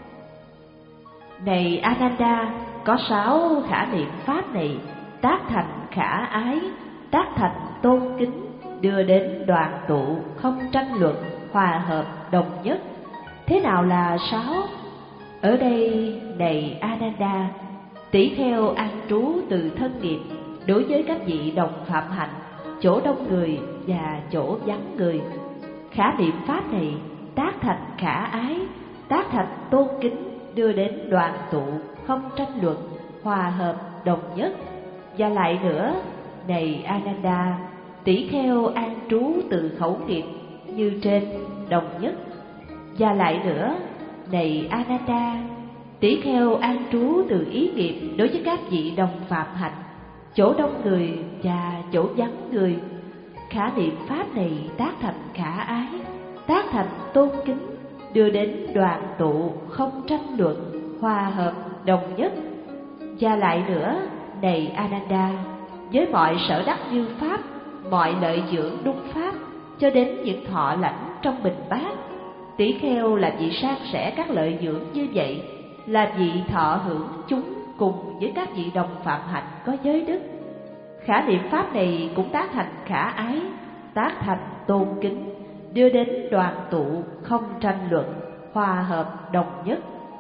Này Ananda, có sáu khả niệm pháp này tác thành khả ái, tác thành tôn kính, đưa đến đoàn tụ, không tranh luận, hòa hợp, đồng nhất. Thế nào là sáu? Ở đây, này Ananda, tỷ kheo an trú từ thân nghiệp đối với các vị đồng phạm hạnh, chỗ đông người và chỗ vắng người. Khả niệm pháp này tác thành khả ái, tác thành tôn kính, đưa đến đoàn tụ, không tranh luận, hòa hợp, đồng nhất. Và lại nữa, này Ananda, tỷ kheo an trú từ khẩu nghiệp như trên, đồng nhất. Và lại nữa, này Ananda, tỷ kheo an trú từ ý nghiệp đối với các vị đồng phạm hạnh, chỗ đông người và chỗ vắng người. Khả niệm pháp này tác thành khả ái, tác thành tôn kính, đưa đến đoàn tụ, không tranh luận, hòa hợp, đồng nhất. Và lại nữa, này Ananda, với mọi sở đắc như pháp, mọi lợi dưỡng đúng pháp, cho đến những thọ lãnh trong bình bát, tỷ kheo là vị san sẻ các lợi dưỡng như vậy, là vị thọ hưởng chúng cùng với các vị đồng phạm hạnh có giới đức. Khả niệm pháp này cũng tác thành khả ái, tác thành tôn kính, đưa đến đoàn tụ, không tranh luận, hòa hợp đồng nhất.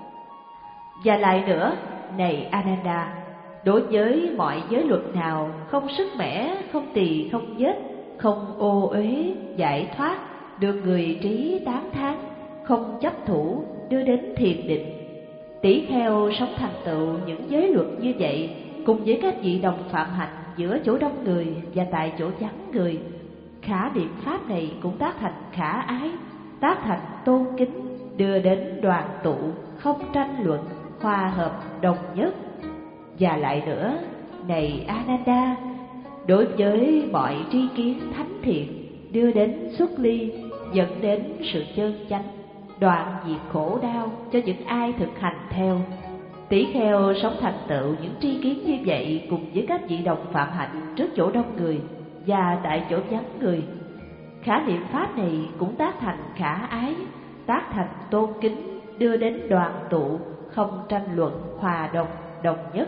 Và lại nữa, này Ananda, đối với mọi giới luật nào không sức mẻ, không tỳ không vết, không ô uế, giải thoát, được người trí tán thán, không chấp thủ, đưa đến thiền định. Tỷ kheo sống thành tựu những giới luật như vậy cùng với các vị đồng phạm hạnh giữa chỗ đông người và tại chỗ vắng người. Khả niệm pháp này cũng tác thành khả ái, tác thành tôn kính, đưa đến đoàn tụ, không tranh luận, hòa hợp đồng nhất. Và lại nữa, này Ananda, đối với mọi tri kiến thánh thiện, đưa đến xuất ly, dẫn đến sự chân chánh, đoạn diệt khổ đau cho những ai thực hành theo. Tỷ kheo sống thành tựu những tri kiến như vậy cùng với các vị đồng phạm hạnh trước chỗ đông người và tại chỗ vắng người. Khả niệm pháp này cũng tác thành khả ái, tác thành tôn kính, đưa đến đoàn tụ, không tranh luận, hòa đồng, đồng nhất.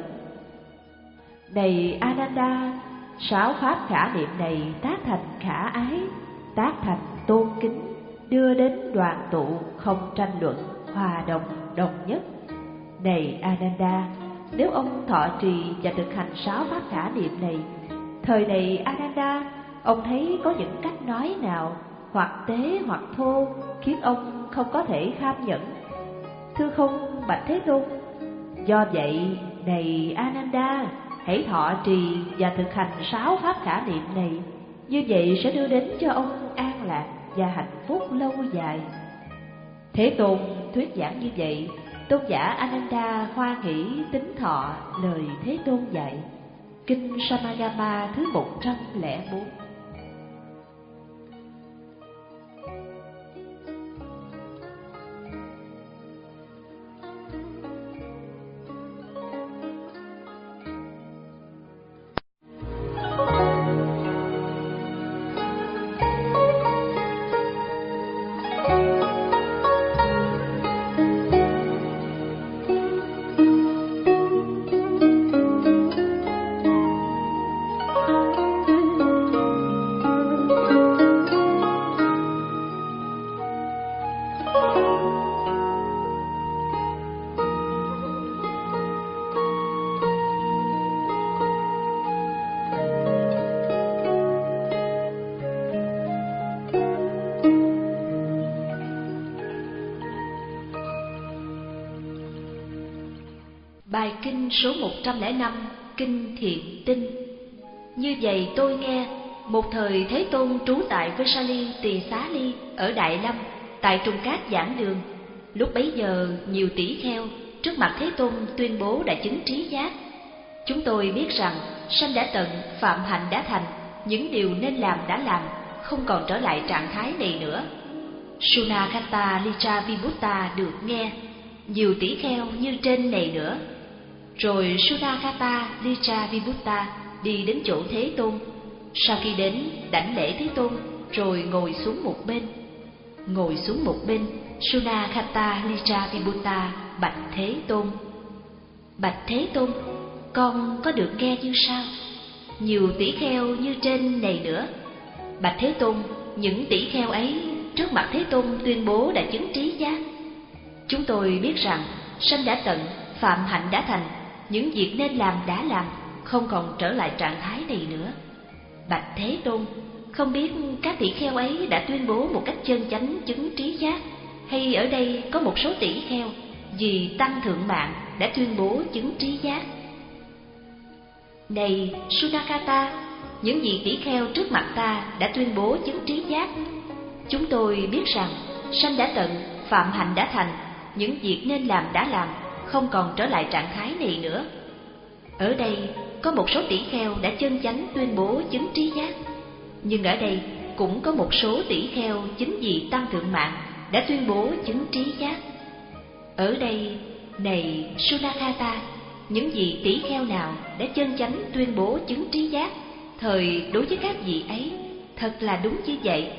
Này Ananda, sáu pháp khả niệm này tác thành khả ái, tác thành tôn kính, đưa đến đoàn tụ, không tranh luận, hòa đồng, đồng nhất. Này Ananda, nếu ông thọ trì và thực hành sáu pháp khả niệm này, thời này Ananda, ông thấy có những cách nói nào hoặc tế hoặc thô khiến ông không có thể kham nhẫn? Thưa không, bạch Thế Tôn. Do vậy, này Ananda, hãy thọ trì và thực hành sáu pháp khả niệm này, như vậy sẽ đưa đến cho ông an lạc và hạnh phúc lâu dài. Thế Tôn thuyết giảng như vậy, tôn giả Ananda hoan hỷ tín thọ lời Thế Tôn dạy. Kinh Samagama thứ một trăm lẻ bốn. Bài kinh số một trăm lẻ năm, Kinh Thiện Tinh. Như vậy tôi nghe, một thời Thế Tôn trú tại Vesali Tỳ Xá Ly ở Đại Lâm, tại Trùng Cát giảng đường. Lúc bấy giờ nhiều tỷ kheo trước mặt Thế Tôn tuyên bố đã chứng trí giác. Chúng tôi biết rằng sanh đã tận, phạm hạnh đã thành, những điều nên làm đã làm, không còn trở lại trạng thái này nữa. Sunakata Litra Vibhutta được nghe, nhiều tỷ kheo như trên này nữa. Rồi Sunakata Litra Vibhutta đi đến chỗ Thế Tôn. Sau khi đến, đảnh lễ Thế Tôn, rồi ngồi xuống một bên. Ngồi xuống một bên, Sunakata Litra Vibhutta bạch Thế Tôn: Bạch Thế Tôn, con có được nghe như sau? Nhiều tỷ kheo như trên này nữa. Bạch Thế Tôn, những tỷ kheo ấy trước mặt Thế Tôn tuyên bố đã chứng trí giác. Chúng tôi biết rằng sanh đã tận, phạm hạnh đã thành, những việc nên làm đã làm, không còn trở lại trạng thái này nữa. Bạch Thế Tôn, không biết các tỷ kheo ấy đã tuyên bố một cách chân chánh chứng trí giác, hay ở đây có một số tỷ kheo vì tăng thượng mạng đã tuyên bố chứng trí giác? Này Sunakata, những vị tỷ kheo trước mặt ta đã tuyên bố chứng trí giác. Chúng tôi biết rằng sanh đã tận, phạm hạnh đã thành, những việc nên làm đã làm, không còn trở lại trạng thái này nữa. Ở đây có một số tỷ kheo đã chân chánh tuyên bố chứng trí giác, nhưng ở đây cũng có một số tỷ kheo chính vì tăng thượng mạng đã tuyên bố chứng trí giác. Ở đây, này Sunakata, những vị tỷ kheo nào đã chân chánh tuyên bố chứng trí giác, thời đối với các vị ấy thật là đúng như vậy.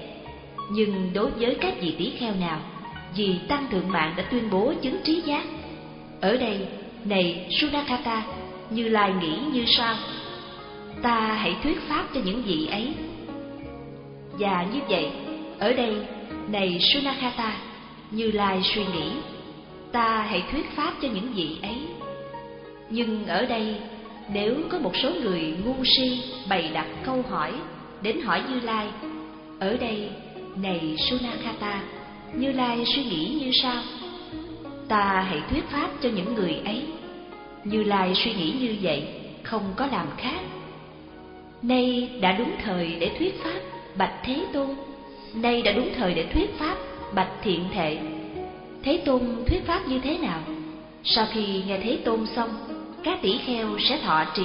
Nhưng đối với các vị tỷ kheo nào vì tăng thượng mạng đã tuyên bố chứng trí giác, Ở đây, này Sunakata, Như Lai nghĩ như sau: ta hãy thuyết pháp cho những vị ấy. Và như vậy, ở đây, này Sunakata, Như Lai suy nghĩ: ta hãy thuyết pháp cho những vị ấy. Nhưng ở đây, nếu có một số người ngu si bày đặt câu hỏi đến hỏi Như Lai, ở đây, này Sunakata, Như Lai suy nghĩ như sau: ta hãy thuyết pháp cho những người ấy. Như Lai suy nghĩ như vậy, không có làm khác. Nay đã đúng thời để thuyết pháp, bạch Thế Tôn. Nay đã đúng thời để thuyết pháp, bạch Thiện Thệ. Thế Tôn thuyết pháp như thế nào? Sau khi nghe Thế Tôn xong, các tỷ kheo sẽ thọ trì.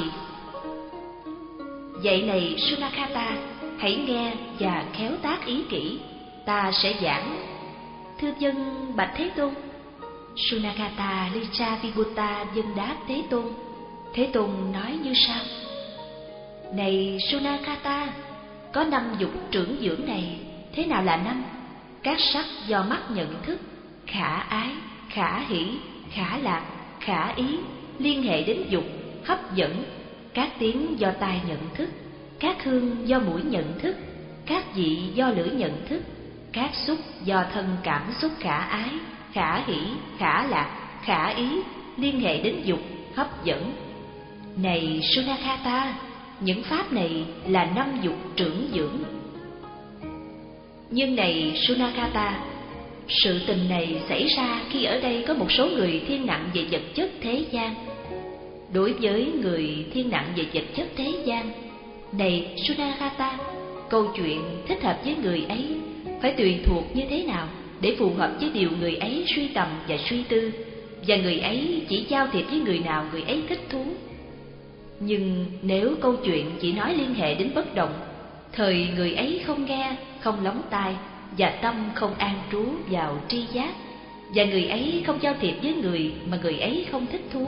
Vậy này Sunakata, hãy nghe và khéo tác ý kỹ, ta sẽ giảng. Thưa dân bạch Thế Tôn. Sunakata Licha Vibhuta dân đáp Thế Tôn. Thế Tôn nói như sau: này Sunakata, có năm dục trưởng dưỡng này. Thế nào là năm? Các sắc do mắt nhận thức: khả ái, khả hỷ, khả lạc, khả ý, liên hệ đến dục, hấp dẫn. Các tiếng do tai nhận thức: các hương do mũi nhận thức, các vị do lưỡi nhận thức, các xúc do thân cảm xúc khả ái, khả hỷ, khả lạc, khả ý, liên hệ đến dục, hấp dẫn. Này Sunakata, những pháp này là năm dục trưởng dưỡng. Nhưng này Sunakata, sự tình này xảy ra khi ở đây có một số người thiên nặng về vật chất thế gian. Đối với người thiên nặng về vật chất thế gian, này Sunakata, câu chuyện thích hợp với người ấy phải tùy thuộc như thế nào để phù hợp với điều người ấy suy tầm và suy tư, và người ấy chỉ giao thiệp với người nào người ấy thích thú. Nhưng nếu câu chuyện chỉ nói liên hệ đến bất động, thời người ấy không nghe, không lóng tai, và tâm không an trú vào tri giác, và người ấy không giao thiệp với người mà người ấy không thích thú.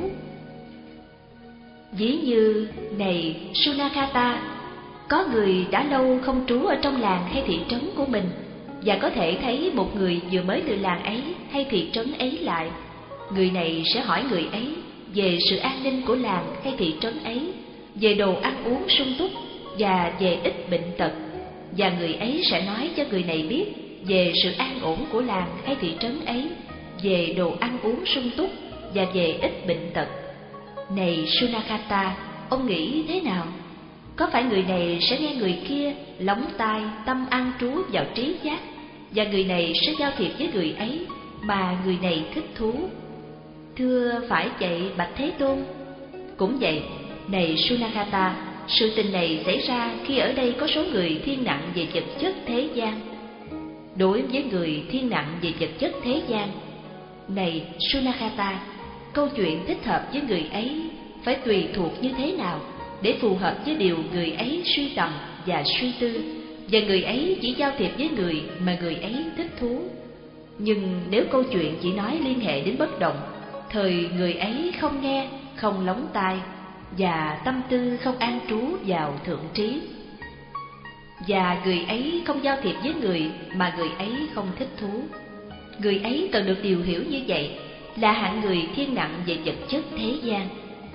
Ví như này Sunakata, có người đã lâu không trú ở trong làng hay thị trấn của mình, và có thể thấy một người vừa mới từ làng ấy hay thị trấn ấy lại. Người này sẽ hỏi người ấy về sự an ninh của làng hay thị trấn ấy, về đồ ăn uống sung túc và về ít bệnh tật, và người ấy sẽ nói cho người này biết về sự an ổn của làng hay thị trấn ấy, về đồ ăn uống sung túc và về ít bệnh tật. Này Sunakata, ông nghĩ thế nào? Có phải người này sẽ nghe người kia lóng tai, tâm an trú vào trí giác, và người này sẽ giao thiệp với người ấy mà người này thích thú? Thưa phải vậy bạch Thế Tôn. Cũng vậy, này Sunakata, sự tình này xảy ra khi ở đây có số người thiên nặng về vật chất thế gian. Đối với người thiên nặng về vật chất thế gian, này Sunakata, câu chuyện thích hợp với người ấy phải tùy thuộc như thế nào để phù hợp với điều người ấy suy tầm và suy tư, và người ấy chỉ giao thiệp với người mà người ấy thích thú. Nhưng nếu câu chuyện chỉ nói liên hệ đến bất động, thời người ấy không nghe, không lóng tai, và tâm tư không an trú vào thượng trí, và người ấy không giao thiệp với người mà người ấy không thích thú. Người ấy cần được điều hiểu như vậy là hạng người thiên nặng về vật chất thế gian.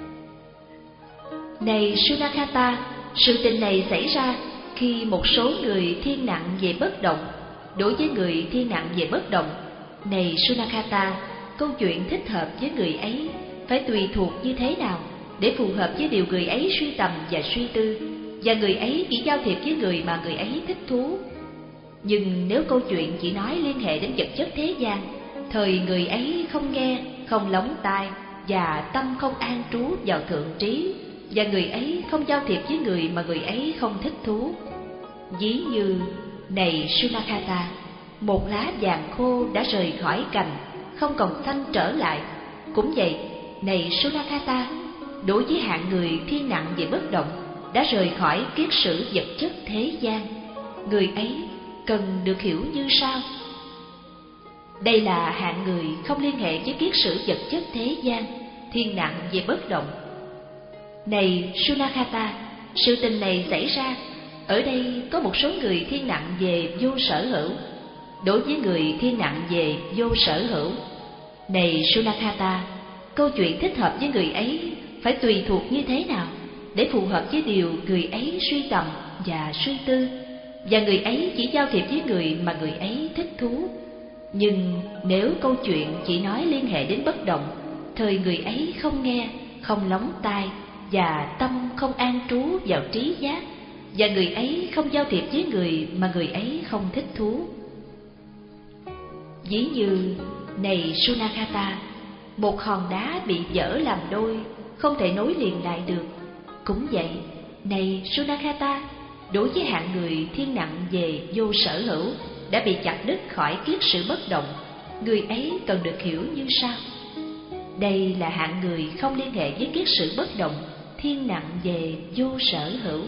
Này Sunakata, sự tình này xảy ra khi một số người thiên nặng về bất động. Đối với người thiên nặng về bất động, này Sunakata, câu chuyện thích hợp với người ấy phải tùy thuộc như thế nào để phù hợp với điều người ấy suy tầm và suy tư, và người ấy chỉ giao thiệp với người mà người ấy thích thú. Nhưng nếu câu chuyện chỉ nói liên hệ đến vật chất thế gian, thời người ấy không nghe, không lóng tai, và tâm không an trú vào thượng trí, và người ấy không giao thiệp với người mà người ấy không thích thú. Ví như, này Sunakata, một lá vàng khô đã rời khỏi cành, không còn xanh trở lại. Cũng vậy, này Sunakata, đối với hạng người thiên nặng về bất động, đã rời khỏi kiết sử vật chất thế gian, người ấy cần được hiểu như sau. Đây là hạng người không liên hệ với kiết sử vật chất thế gian, thiên nặng về bất động. Này Sunakata, sự tình này xảy ra ở đây có một số người thiên nặng về vô sở hữu. Đối với người thiên nặng về vô sở hữu, này Sunakata, câu chuyện thích hợp với người ấy phải tùy thuộc như thế nào để phù hợp với điều người ấy suy tầm và suy tư, và người ấy chỉ giao thiệp với người mà người ấy thích thú. Nhưng nếu câu chuyện chỉ nói liên hệ đến bất động, thời người ấy không nghe, không lóng tai, và tâm không an trú vào trí giác, và người ấy không giao thiệp với người mà người ấy không thích thú. Ví như, này Sunakata, một hòn đá bị vỡ làm đôi, không thể nối liền lại được. Cũng vậy, này Sunakata, đối với hạng người thiên nặng về vô sở hữu, đã bị chặt đứt khỏi kiết sử bất động, người ấy cần được hiểu như sau. Đây là hạng người không liên hệ với kiết sử bất động, thiên nặng về vô sở hữu.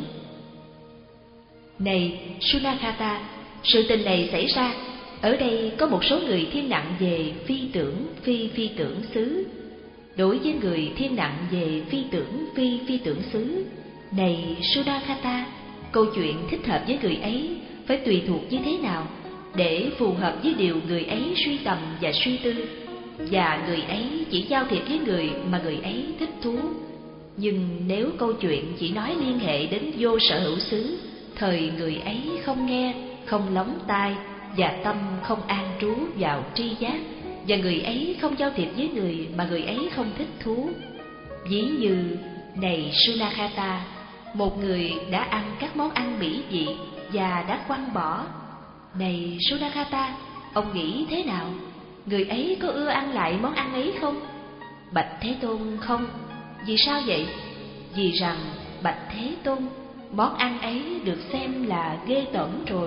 Này Sunakata, sự tình này xảy ra, ở đây có một số người thiên nặng về phi tưởng phi phi tưởng xứ. Đối với người thiên nặng về phi tưởng phi phi tưởng xứ, này Sunakata, câu chuyện thích hợp với người ấy phải tùy thuộc như thế nào để phù hợp với điều người ấy suy tầm và suy tư, và người ấy chỉ giao thiệp với người mà người ấy thích thú. Nhưng nếu câu chuyện chỉ nói liên hệ đến vô sở hữu xứ, thời người ấy không nghe, không lóng tai, và tâm không an trú vào tri giác, và người ấy không giao thiệp với người mà người ấy không thích thú. Ví như, này Sunakata, một người đã ăn các món ăn mỹ vị và đã quăng bỏ. Này Sunakata, ông nghĩ thế nào? Người ấy có ưa ăn lại món ăn ấy không? Bạch Thế Tôn, không. Vì sao vậy? Vì rằng, bạch Thế Tôn, món ăn ấy được xem là ghê tởm rồi.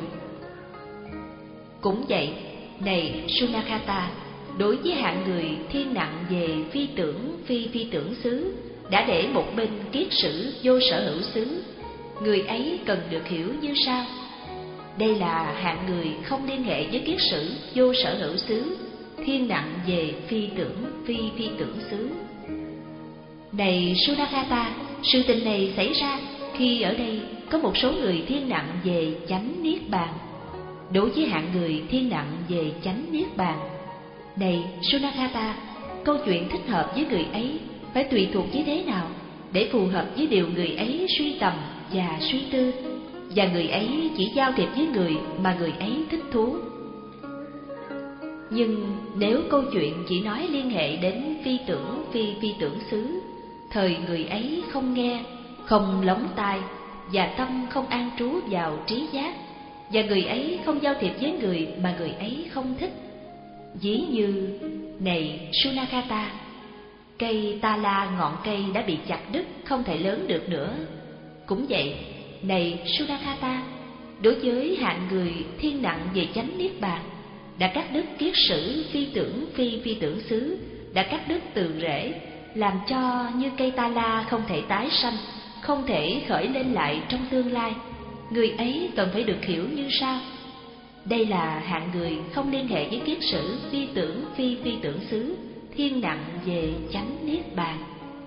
Cũng vậy, này Sunakata, đối với hạng người thiên nặng về phi tưởng phi phi tưởng xứ, đã để một bên kiết sử vô sở hữu xứ, người ấy cần được hiểu như sau. Đây là hạng người không liên hệ với kiết sử vô sở hữu xứ, thiên nặng về phi tưởng phi phi tưởng xứ. Này Sunakata, sự tình này xảy ra khi ở đây có một số người thiên nặng về chánh niết bàn. Đối với hạng người thiên nặng về chánh niết bàn, này Sunakata, câu chuyện thích hợp với người ấy phải tùy thuộc như thế nào để phù hợp với điều người ấy suy tầm và suy tư, và người ấy chỉ giao thiệp với người mà người ấy thích thú. Nhưng nếu câu chuyện chỉ nói liên hệ đến phi tưởng phi phi tưởng xứ, thời người ấy không nghe, không lóng tai, và tâm không an trú vào trí giác, và người ấy không giao thiệp với người mà người ấy không thích. Ví như, này Sunakata, cây ta la ngọn cây đã bị chặt đứt, không thể lớn được nữa. Cũng vậy, này Sunakata, đối với hạng người thiên nặng về chánh niết bàn, đã cắt đứt kiết sử phi tưởng phi phi tưởng xứ, đã cắt đứt từ rễ, làm cho như cây ta la không thể tái sanh, không thể khởi lên lại trong tương lai. Người ấy cần phải được hiểu như sau. Đây là hạng người không liên hệ với kiết sử phi tưởng phi phi tưởng xứ, thiên nặng về chánh niết bàn.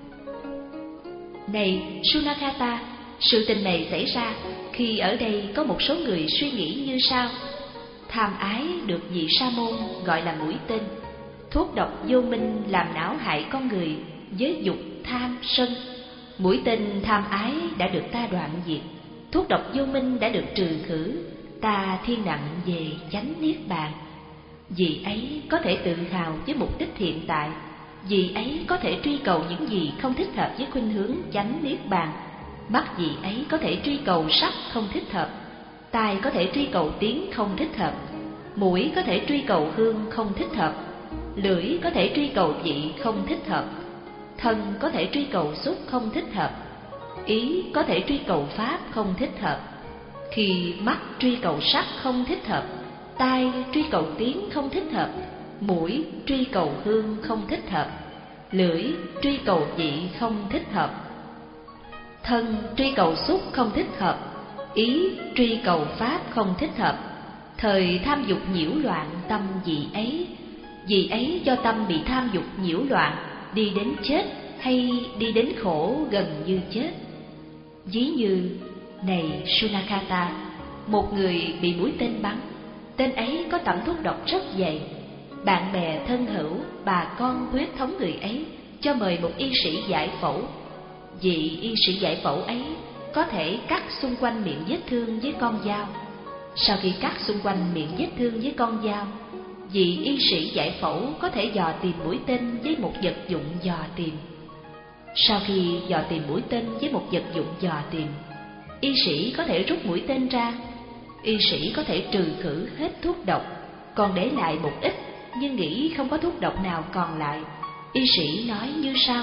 Này Sunakata, sự tình này xảy ra khi ở đây có một số người suy nghĩ như sau. Tham ái được vị sa môn gọi là mũi tên, thuốc độc vô minh làm não hại con người với dục tham sân. Mũi tên tham ái đã được ta đoạn diệt, thuốc độc vô minh đã được trừ khử, ta thiên nặng về chánh niết bàn. Vị ấy có thể tự hào với mục đích hiện tại, vị ấy có thể truy cầu những gì không thích hợp với khuynh hướng chánh niết bàn. Mắt vị ấy có thể truy cầu sắc không thích hợp, tai có thể truy cầu tiếng không thích hợp, mũi có thể truy cầu hương không thích hợp, lưỡi có thể truy cầu vị không thích hợp, thân có thể truy cầu xúc không thích hợp, ý có thể truy cầu pháp không thích hợp. Khi mắt truy cầu sắc không thích hợp, tai truy cầu tiếng không thích hợp, mũi truy cầu hương không thích hợp, lưỡi truy cầu vị không thích hợp, thân truy cầu xúc không thích hợp, ý truy cầu pháp không thích hợp, thời tham dục nhiễu loạn tâm vị ấy. Vị ấy do tâm bị tham dục nhiễu loạn, đi đến chết hay đi đến khổ gần như chết. Ví như, này Sunakata, một người bị mũi tên bắn, tên ấy có tẩm thuốc độc rất dày. Bạn bè thân hữu, bà con huyết thống người ấy cho mời một y sĩ giải phẫu. Vị y sĩ giải phẫu ấy có thể cắt xung quanh miệng vết thương với con dao. Sau khi cắt xung quanh miệng vết thương với con dao, vị y sĩ giải phẫu có thể dò tìm mũi tên với một vật dụng dò tìm. Sau khi dò tìm mũi tên với một vật dụng dò tìm, y sĩ có thể rút mũi tên ra. Y sĩ có thể trừ khử hết thuốc độc, còn để lại một ít, nhưng nghĩ không có thuốc độc nào còn lại. Y sĩ nói như sau: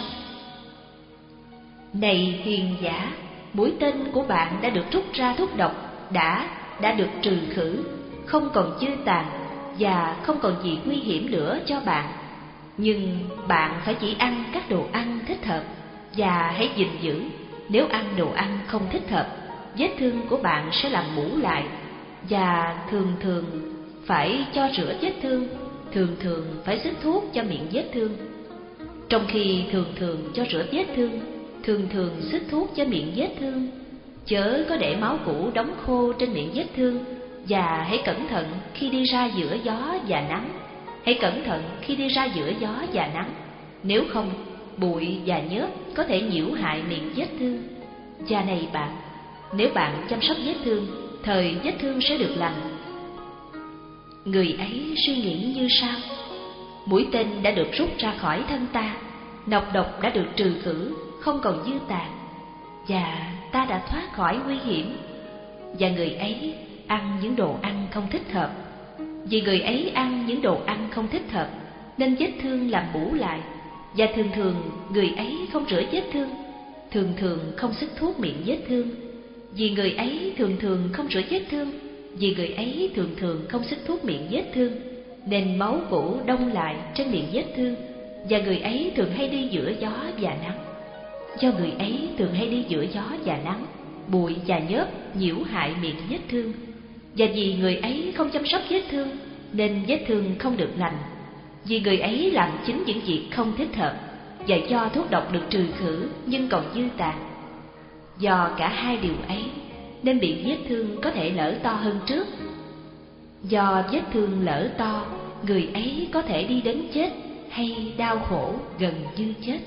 Này hiền giả, mũi tên của bạn đã được rút ra thuốc độc, đã, đã được trừ khử, không còn dư tàn và không còn gì nguy hiểm nữa cho bạn. Nhưng bạn phải chỉ ăn các đồ ăn thích hợp, và hãy gìn giữ. Nếu ăn đồ ăn không thích hợp, vết thương của bạn sẽ làm mủ lại, và thường thường phải cho rửa vết thương, thường thường phải xịt thuốc cho miệng vết thương. Trong khi thường thường cho rửa vết thương, thường thường xịt thuốc cho miệng vết thương, chớ có để máu cũ đóng khô trên miệng vết thương. Và hãy cẩn thận khi đi ra giữa gió và nắng. Hãy cẩn thận khi đi ra giữa gió và nắng. Nếu không, bụi và nhớp có thể nhiễu hại miệng vết thương. Và này bạn, nếu bạn chăm sóc vết thương, thời vết thương sẽ được lành. Người ấy suy nghĩ như sau: Mũi tên đã được rút ra khỏi thân ta, nọc độc đã được trừ khử, không còn dư tàn, và ta đã thoát khỏi nguy hiểm. Và người ấy ăn những đồ ăn không thích hợp. Vì người ấy ăn những đồ ăn không thích hợp, nên vết thương làm bủ lại. Và thường thường người ấy không rửa vết thương, thường thường không xịt thuốc miệng vết thương. Vì người ấy thường thường không rửa vết thương, vì người ấy thường thường không xịt thuốc miệng vết thương, nên máu cũ đông lại trên miệng vết thương. Và người ấy thường hay đi giữa gió và nắng. Do người ấy thường hay đi giữa gió và nắng, bụi và nhớp nhiễu hại miệng vết thương. Và vì người ấy không chăm sóc vết thương, nên vết thương không được lành. Vì người ấy làm chính những việc không thích hợp, và do thuốc độc được trừ khử nhưng còn dư tàn. Do cả hai điều ấy, nên miệng vết thương có thể lở to hơn trước. Do vết thương lở to, người ấy có thể đi đến chết hay đau khổ gần như chết.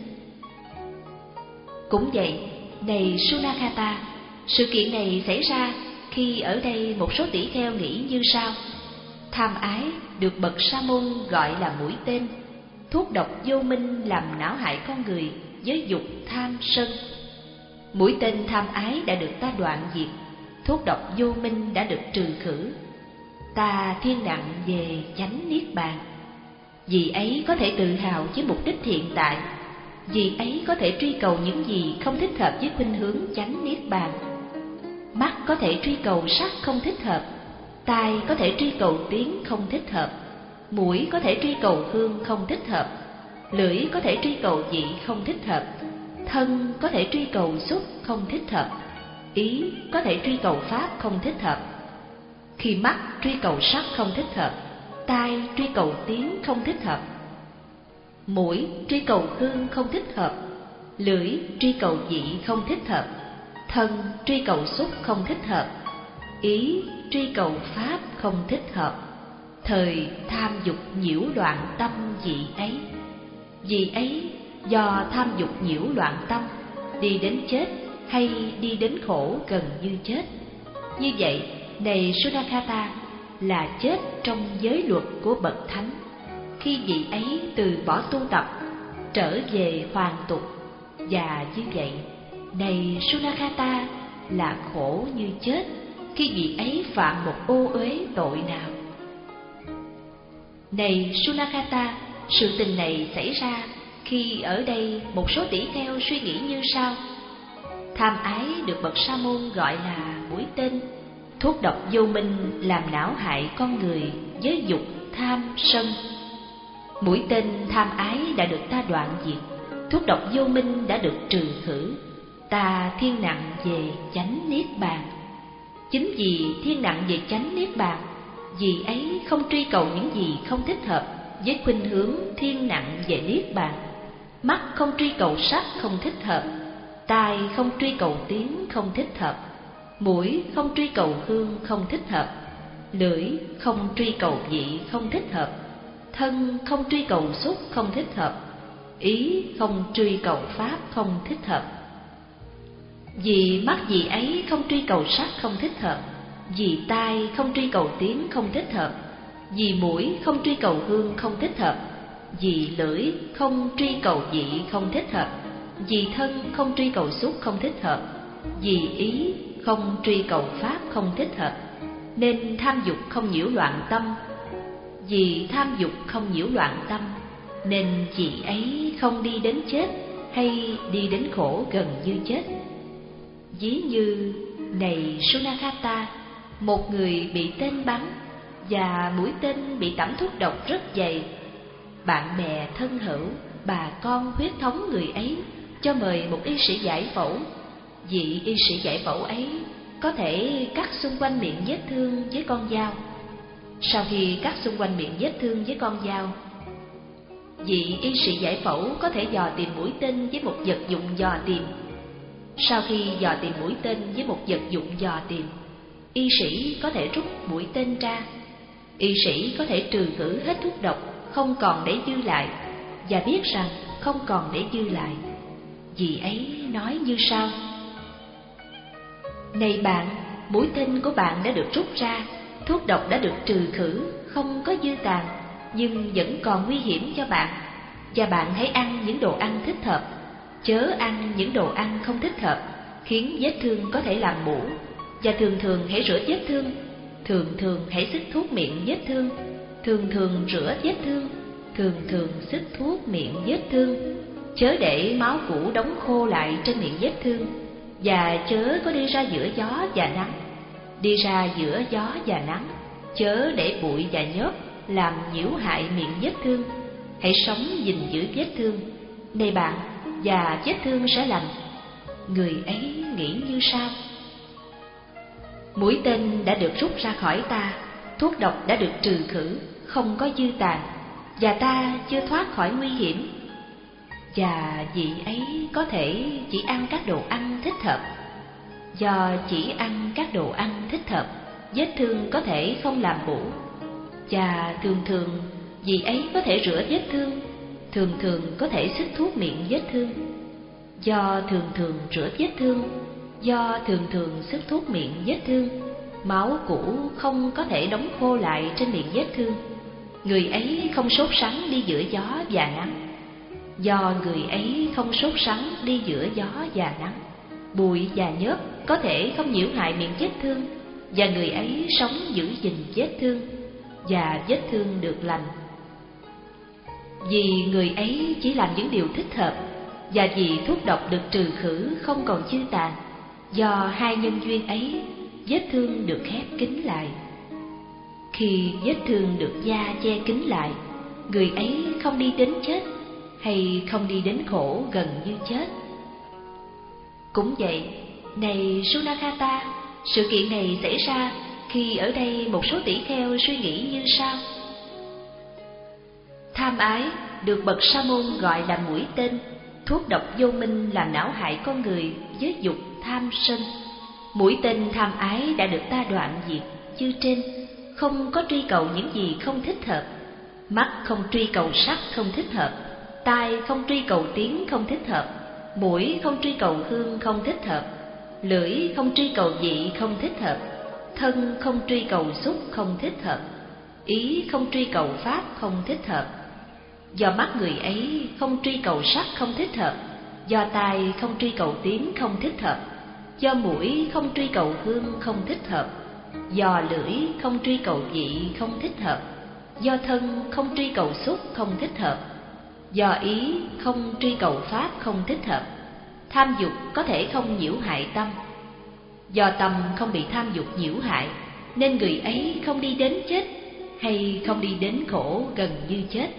Cũng vậy, này Sunakata, sự kiện này xảy ra khi ở đây một số tỷ kheo nghĩ như sau: Tham ái được bậc sa môn gọi là mũi tên, thuốc độc vô minh làm não hại con người với dục tham sân. Mũi tên tham ái đã được ta đoạn diệt, thuốc độc vô minh đã được trừ khử. Ta thiên nặng về chánh niết bàn. Vì ấy có thể tự hào với mục đích hiện tại. Vì ấy có thể truy cầu những gì không thích hợp với khuynh hướng chánh niết bàn. Mắt có thể truy cầu sắc không thích hợp, tai có thể truy cầu tiếng không thích hợp, mũi có thể truy cầu hương không thích hợp, lưỡi có thể truy cầu vị không thích hợp, thân có thể truy cầu xúc không thích hợp, ý có thể truy cầu pháp không thích hợp. Khi mắt truy cầu sắc không thích hợp, tai truy cầu tiếng không thích hợp, mũi truy cầu hương không thích hợp, lưỡi truy cầu vị không thích hợp, thân truy cầu xúc không thích hợp, ý truy cầu pháp không thích hợp, thời tham dục nhiễu loạn tâm vị ấy. Vì ấy, do tham dục nhiễu loạn tâm, đi đến chết hay đi đến khổ gần như chết. Như vậy, này Sunakata, là chết trong giới luật của bậc thánh, khi vị ấy từ bỏ tu tập, trở về hoàn tục. Và như vậy, này Sunakata, là khổ như chết, khi vị ấy phạm một ô uế tội nào. Này Sunakata, sự tình này xảy ra khi ở đây một số tỷ kheo suy nghĩ như sau: Tham ái được bậc sa môn gọi là mũi tên, thuốc độc vô minh làm não hại con người với dục tham sân. Mũi tên tham ái đã được ta đoạn diệt, thuốc độc vô minh đã được trừ khử. Ta thiên nặng về chánh niết bàn. Chính vì thiên nặng về chánh niết bàn, vì ấy không truy cầu những gì không thích hợp với khuynh hướng thiên nặng về niết bàn. Mắt không truy cầu sắc không thích hợp, tai không truy cầu tiếng không thích hợp, mũi không truy cầu hương không thích hợp, lưỡi không truy cầu vị không thích hợp, thân không truy cầu xúc không thích hợp, ý không truy cầu pháp không thích hợp. Vì mắt vì ấy không truy cầu sắc không thích hợp, vì tai không truy cầu tiếng không thích hợp, vì mũi không truy cầu hương không thích hợp, vì lưỡi không truy cầu vị không thích hợp, vì thân không truy cầu xúc không thích hợp, vì ý không truy cầu pháp không thích hợp, nên tham dục không nhiễu loạn tâm. Vì tham dục không nhiễu loạn tâm, nên vị ấy không đi đến chết hay đi đến khổ gần như chết. Ví như, này Sunakata, một người bị tên bắn và mũi tên bị tẩm thuốc độc rất dày. Bạn bè thân hữu, bà con huyết thống người ấy cho mời một y sĩ giải phẫu. Vị y sĩ giải phẫu ấy có thể cắt xung quanh miệng vết thương với con dao. Sau khi cắt xung quanh miệng vết thương với con dao, vị y sĩ giải phẫu có thể dò tìm mũi tên với một vật dụng dò tìm. Sau khi dò tìm mũi tên với một vật dụng dò tìm, y sĩ có thể rút mũi tên ra. Y sĩ có thể trừ khử hết thuốc độc, không còn để dư lại, và biết rằng không còn để dư lại. Vị ấy nói như sau: này bạn, mũi tên của bạn đã được rút ra, thuốc độc đã được trừ khử, không có dư tàn, nhưng vẫn còn nguy hiểm cho bạn. Và bạn hãy ăn những đồ ăn thích hợp, chớ ăn những đồ ăn không thích hợp, khiến vết thương có thể làm mủ. Và thường thường hãy rửa vết thương, thường thường hãy xức thuốc miệng vết thương, thường thường rửa vết thương, thường thường xức thuốc miệng vết thương. Chớ để máu cũ đóng khô lại trên miệng vết thương, và chớ có đi ra giữa gió và nắng. Đi ra giữa gió và nắng, chớ để bụi và nhớp làm nhiễu hại miệng vết thương. Hãy sống gìn giữ vết thương, này bạn, và vết thương sẽ lành. Người ấy nghĩ như sau: mũi tên đã được rút ra khỏi ta, thuốc độc đã được trừ khử, không có dư tàn, và ta chưa thoát khỏi nguy hiểm. Và vị ấy có thể chỉ ăn các đồ ăn thích hợp. Do chỉ ăn các đồ ăn thích hợp, vết thương có thể không làm mủ. Và thường thường vị ấy có thể rửa vết thương, thường thường có thể xức thuốc miệng vết thương. Do thường thường rửa vết thương, do thường thường xức thuốc miệng vết thương, máu cũ không có thể đóng khô lại trên miệng vết thương. Người ấy không sốt sắng đi giữa gió và nắng. Do người ấy không sốt sắng đi giữa gió và nắng, bụi và nhớp có thể không nhiễu hại miệng vết thương, và người ấy sống giữ gìn vết thương, và vết thương được lành. Vì người ấy chỉ làm những điều thích hợp, và vì thuốc độc được trừ khử không còn dư tàn, do hai nhân duyên ấy, vết thương được khép kín lại. Khi vết thương được da che kín lại, người ấy không đi đến chết hay không đi đến khổ gần như chết. Cũng vậy, này Sunakata, sự kiện này xảy ra khi ở đây một số tỷ kheo suy nghĩ như sau: tham ái được bậc sa môn gọi là mũi tên, thuốc độc vô minh làm não hại con người với dục tham sân. Mũi tên tham ái đã được ta đoạn diệt như trên, không có truy cầu những gì không thích hợp. Mắt không truy cầu sắc không thích hợp, tai không truy cầu tiếng không thích hợp, mũi không truy cầu hương không thích hợp, lưỡi không truy cầu vị không thích hợp, thân không truy cầu xúc không thích hợp, ý không truy cầu pháp không thích hợp. Do mắt người ấy không truy cầu sắc không thích hợp, do tai không truy cầu tiếng không thích hợp, do mũi không truy cầu hương không thích hợp, do lưỡi không truy cầu vị không thích hợp, do thân không truy cầu xúc không thích hợp, do ý không truy cầu pháp không thích hợp. Tham dục có thể không nhiễu hại tâm. Do tâm không bị tham dục nhiễu hại, nên người ấy không đi đến chết hay không đi đến khổ gần như chết.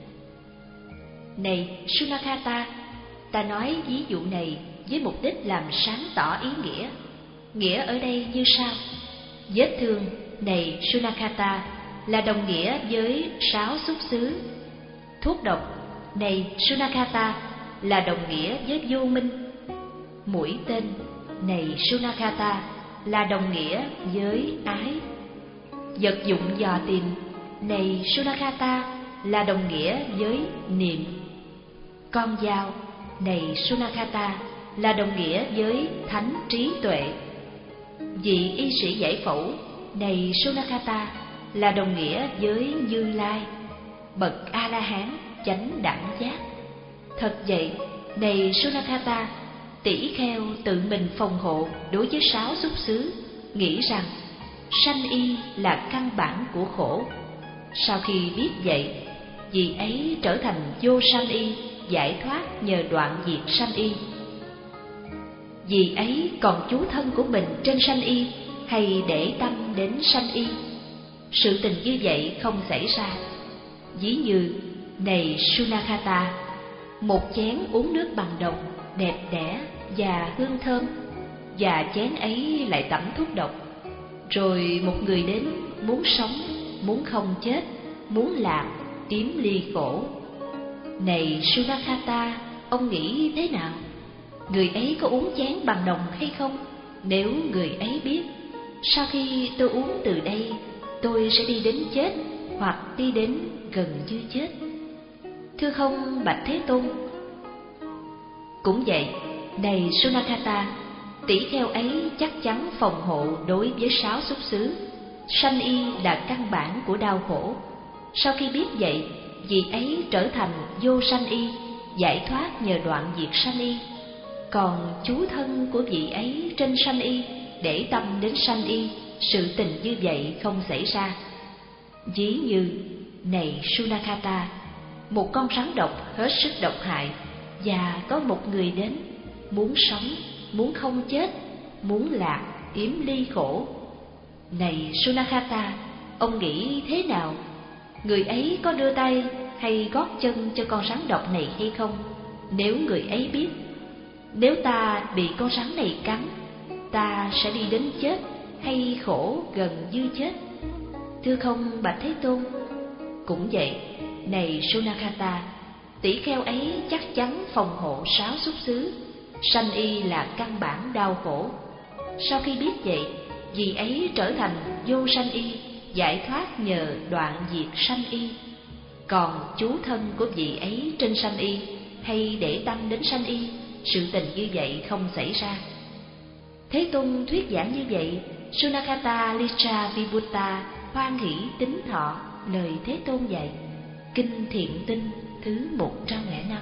Này Sunakata, ta nói ví dụ này với mục đích làm sáng tỏ ý nghĩa. Nghĩa ở đây như sau: vết thương, này Sunakata, là đồng nghĩa với sáu xúc xứ. Thuốc độc, này Sunakata, là đồng nghĩa với vô minh. Mũi tên, này Sunakata, là đồng nghĩa với ái. Vật dụng dò tìm, này Sunakata, là đồng nghĩa với niệm. Con dao, này Sunakata, là đồng nghĩa với thánh trí tuệ. Vị y sĩ giải phẫu, này Sunakata, là đồng nghĩa với Như Lai, bậc A-la-hán chánh đẳng giác. Thật vậy, này Sunakata, tỷ kheo tự mình phòng hộ đối với sáu xúc xứ, nghĩ rằng sanh y là căn bản của khổ. Sau khi biết vậy, vị ấy trở thành vô sanh y, giải thoát nhờ đoạn diệt sanh y. Vì ấy còn chú thân của mình trên sanh y hay để tâm đến sanh y? Sự tình như vậy không xảy ra. Ví như, này Sunakata, một chén uống nước bằng đồng, đẹp đẽ và hương thơm, và chén ấy lại tẩm thuốc độc. Rồi một người đến muốn sống, muốn không chết, muốn lạc, kiếm ly khổ. Này Sunakata, ông nghĩ thế nào? Người ấy có uống chén bằng đồng hay không? Nếu người ấy biết, sau khi tôi uống từ đây, tôi sẽ đi đến chết, hoặc đi đến gần như chết. Thưa không, bạch Thế Tôn? Cũng vậy, này Sunakata, tỷ kheo ấy chắc chắn phòng hộ đối với sáu xúc xứ. Sanh y là căn bản của đau khổ. Sau khi biết vậy, vị ấy trở thành vô sanh y, giải thoát nhờ đoạn diệt sanh y. Còn chú thân của vị ấy trên sanh y, để tâm đến sanh y, sự tình như vậy không xảy ra. Ví như, này Sunakata, một con rắn độc hết sức độc hại, và có một người đến muốn sống, muốn không chết, muốn lạc, kiếm ly khổ. Này Sunakata, ông nghĩ thế nào? Người ấy có đưa tay hay gót chân cho con rắn độc này hay không? Nếu người ấy biết, nếu ta bị con rắn này cắn, ta sẽ đi đến chết hay khổ gần như chết? Thưa không, bạch Thế Tôn? Cũng vậy, này Sunakata, tỷ kheo ấy chắc chắn phòng hộ sáu xúc xứ. Sanh y là căn bản đau khổ. Sau khi biết vậy, vị ấy trở thành vô sanh y, giải thoát nhờ đoạn diệt sanh y. Còn chú thân của vị ấy trên sanh y, hay để tâm đến sanh y, sự tình như vậy không xảy ra. Thế Tôn thuyết giảng như vậy, Sunakata Litra Vibhuta hoan hỷ tín thọ lời Thế Tôn dạy. Kinh Thiện Tinh thứ một trăm lẻ năm.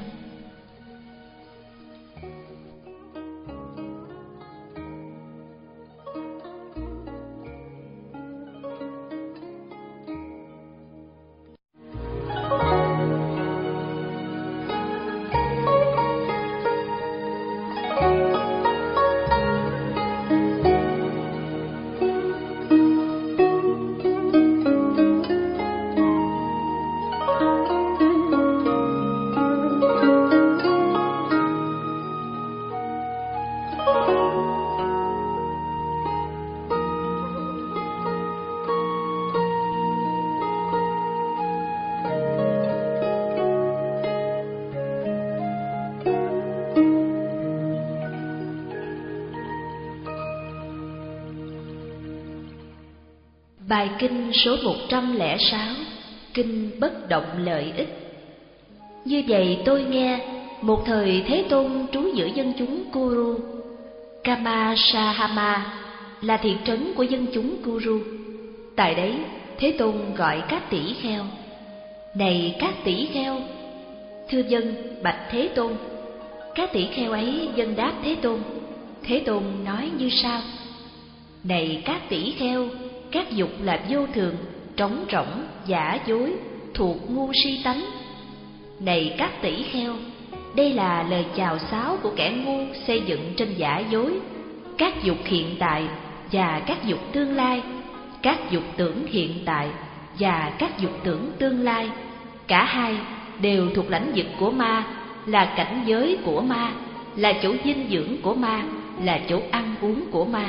Bài kinh số một trăm lẻ sáu, Kinh Bất Động Lợi Ích. Như vậy tôi nghe, một thời Thế Tôn trú giữa dân chúng Kuru. Kamasahama là thị trấn của dân chúng Kuru. Tại đấy, Thế Tôn gọi các tỷ kheo. Này các tỷ kheo! Thưa dân, bạch Thế Tôn. Các tỷ kheo ấy dân đáp Thế Tôn. Thế Tôn nói như sau: Này các tỷ kheo! Các dục là vô thường, trống rỗng, giả dối, thuộc ngu si tánh. Này các tỷ kheo! Đây là lời chào xáo của kẻ ngu xây dựng trên giả dối. Các dục hiện tại và các dục tương lai, các dục tưởng hiện tại và các dục tưởng tương lai, cả hai đều thuộc lãnh vực của ma, là cảnh giới của ma, là chỗ dinh dưỡng của ma, là chỗ ăn uống của ma.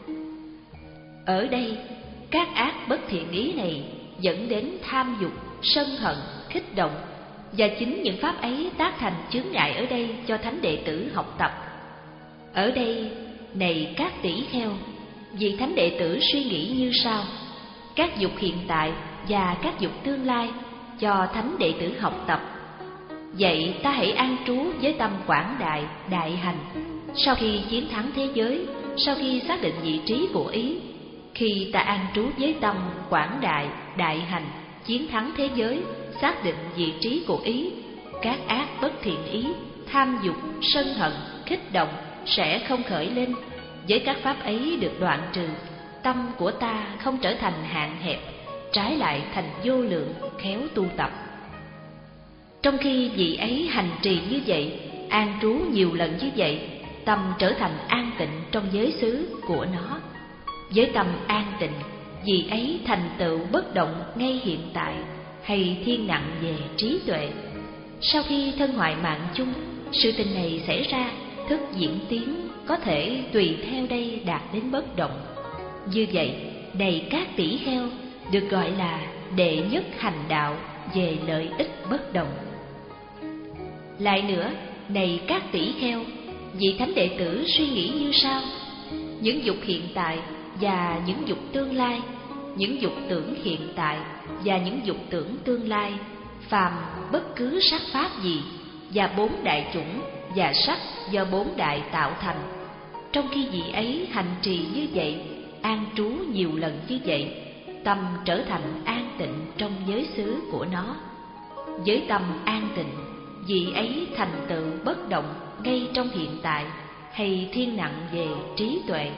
Ở đây, các ác bất thiện ý này dẫn đến tham dục, sân hận, kích động, và chính những pháp ấy tác thành chướng ngại ở đây cho thánh đệ tử học tập. Ở đây, này các tỷ kheo, vị thánh đệ tử suy nghĩ như sau: các dục hiện tại và các dục tương lai cho thánh đệ tử học tập. Vậy ta hãy an trú với tâm quảng đại, đại hành. Sau khi chiến thắng thế giới, sau khi xác định vị trí của ý, khi ta an trú với tâm quảng đại, đại hành, chiến thắng thế giới, xác định vị trí của ý, các ác bất thiện ý, tham dục, sân hận, kích động sẽ không khởi lên. Với các pháp ấy được đoạn trừ, tâm của ta không trở thành hạn hẹp, trái lại thành vô lượng, khéo tu tập. Trong khi vị ấy hành trì như vậy, an trú nhiều lần như vậy, tâm trở thành an tịnh trong giới xứ của nó. Với tâm an tịnh, vị ấy thành tựu bất động ngay hiện tại, hay thiên nặng về trí tuệ. Sau khi thân hoại mạng chung, sự tình này xảy ra, thức diễn tiến có thể tùy theo đây đạt đến bất động. Như vậy, này các tỷ kheo, được gọi là đệ nhất hành đạo về lợi ích bất động. Lại nữa, này các tỷ kheo, vị thánh đệ tử suy nghĩ như sau: những dục hiện tại và những dục tương lai, những dục tưởng hiện tại và những dục tưởng tương lai, phàm bất cứ sắc pháp gì, và bốn đại chủng và sắc do bốn đại tạo thành. Trong khi vị ấy hành trì như vậy, an trú nhiều lần như vậy, tâm trở thành an tịnh trong giới xứ của nó. Với tâm an tịnh, vị ấy thành tựu bất động ngay trong hiện tại, hay thiên nặng về trí tuệ.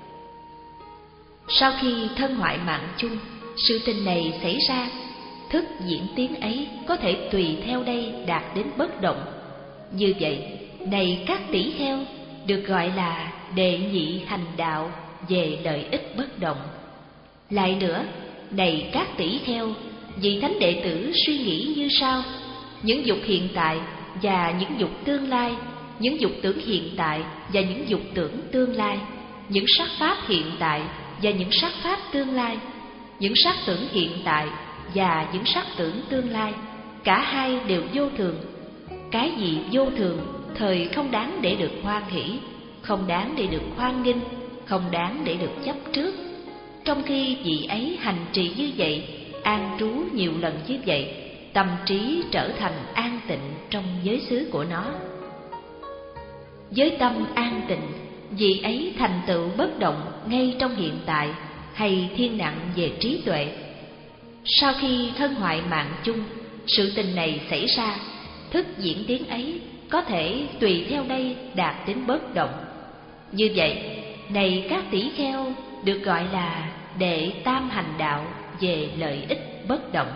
Sau khi thân hoại mạng chung, sự tình này xảy ra, thức diễn tiến ấy có thể tùy theo đây đạt đến bất động. Như vậy, này các tỷ kheo, được gọi là đệ nhị hành đạo về lợi ích bất động. Lại nữa, này các tỷ kheo, vị thánh đệ tử suy nghĩ như sau: những dục hiện tại và những dục tương lai, những dục tưởng hiện tại và những dục tưởng tương lai, những sắc pháp hiện tại và những sắc pháp tương lai, những sắc tưởng hiện tại và những sắc tưởng tương lai, cả hai đều vô thường. Cái gì vô thường, thời không đáng để được hoan hỷ, không đáng để được hoan nghênh, không đáng để được chấp trước. Trong khi vị ấy hành trì như vậy, an trú nhiều lần như vậy, tâm trí trở thành an tịnh trong giới xứ của nó. Với tâm an tịnh, vị ấy thành tựu bất động ngay trong hiện tại, hay thiên nặng về trí tuệ. Sau khi thân hoại mạng chung, sự tình này xảy ra, thức diễn tiến ấy có thể tùy theo đây đạt đến bất động. Như vậy, này các tỷ kheo, được gọi là đệ tam hành đạo về lợi ích bất động.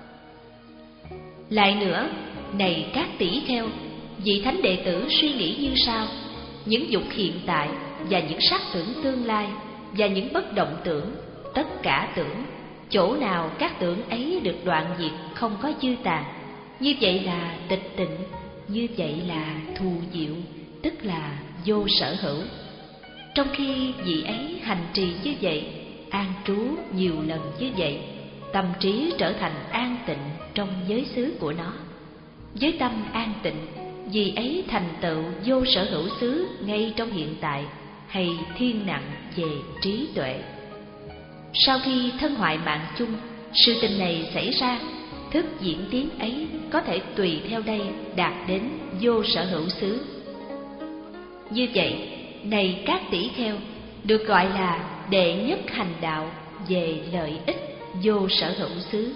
Lại nữa, này các tỷ kheo, vị thánh đệ tử suy nghĩ như sau: những dục hiện tại và những sắc tưởng tương lai và những bất động tưởng, tất cả tưởng, chỗ nào các tưởng ấy được đoạn diệt, không có dư tàn, như vậy là tịch tịnh, như vậy là thù diệu, tức là vô sở hữu. Trong khi vị ấy hành trì như vậy, an trú nhiều lần như vậy, tâm trí trở thành an tịnh trong giới xứ của nó. Với tâm an tịnh, vị ấy thành tựu vô sở hữu xứ ngay trong hiện tại, hay thiên nặng về trí tuệ. Sau khi thân hoại mạng chung, sự tình này xảy ra, thức diễn tiến ấy có thể tùy theo đây đạt đến vô sở hữu xứ. Như vậy, này các tỷ kheo, được gọi là đệ nhất hành đạo về lợi ích vô sở hữu xứ.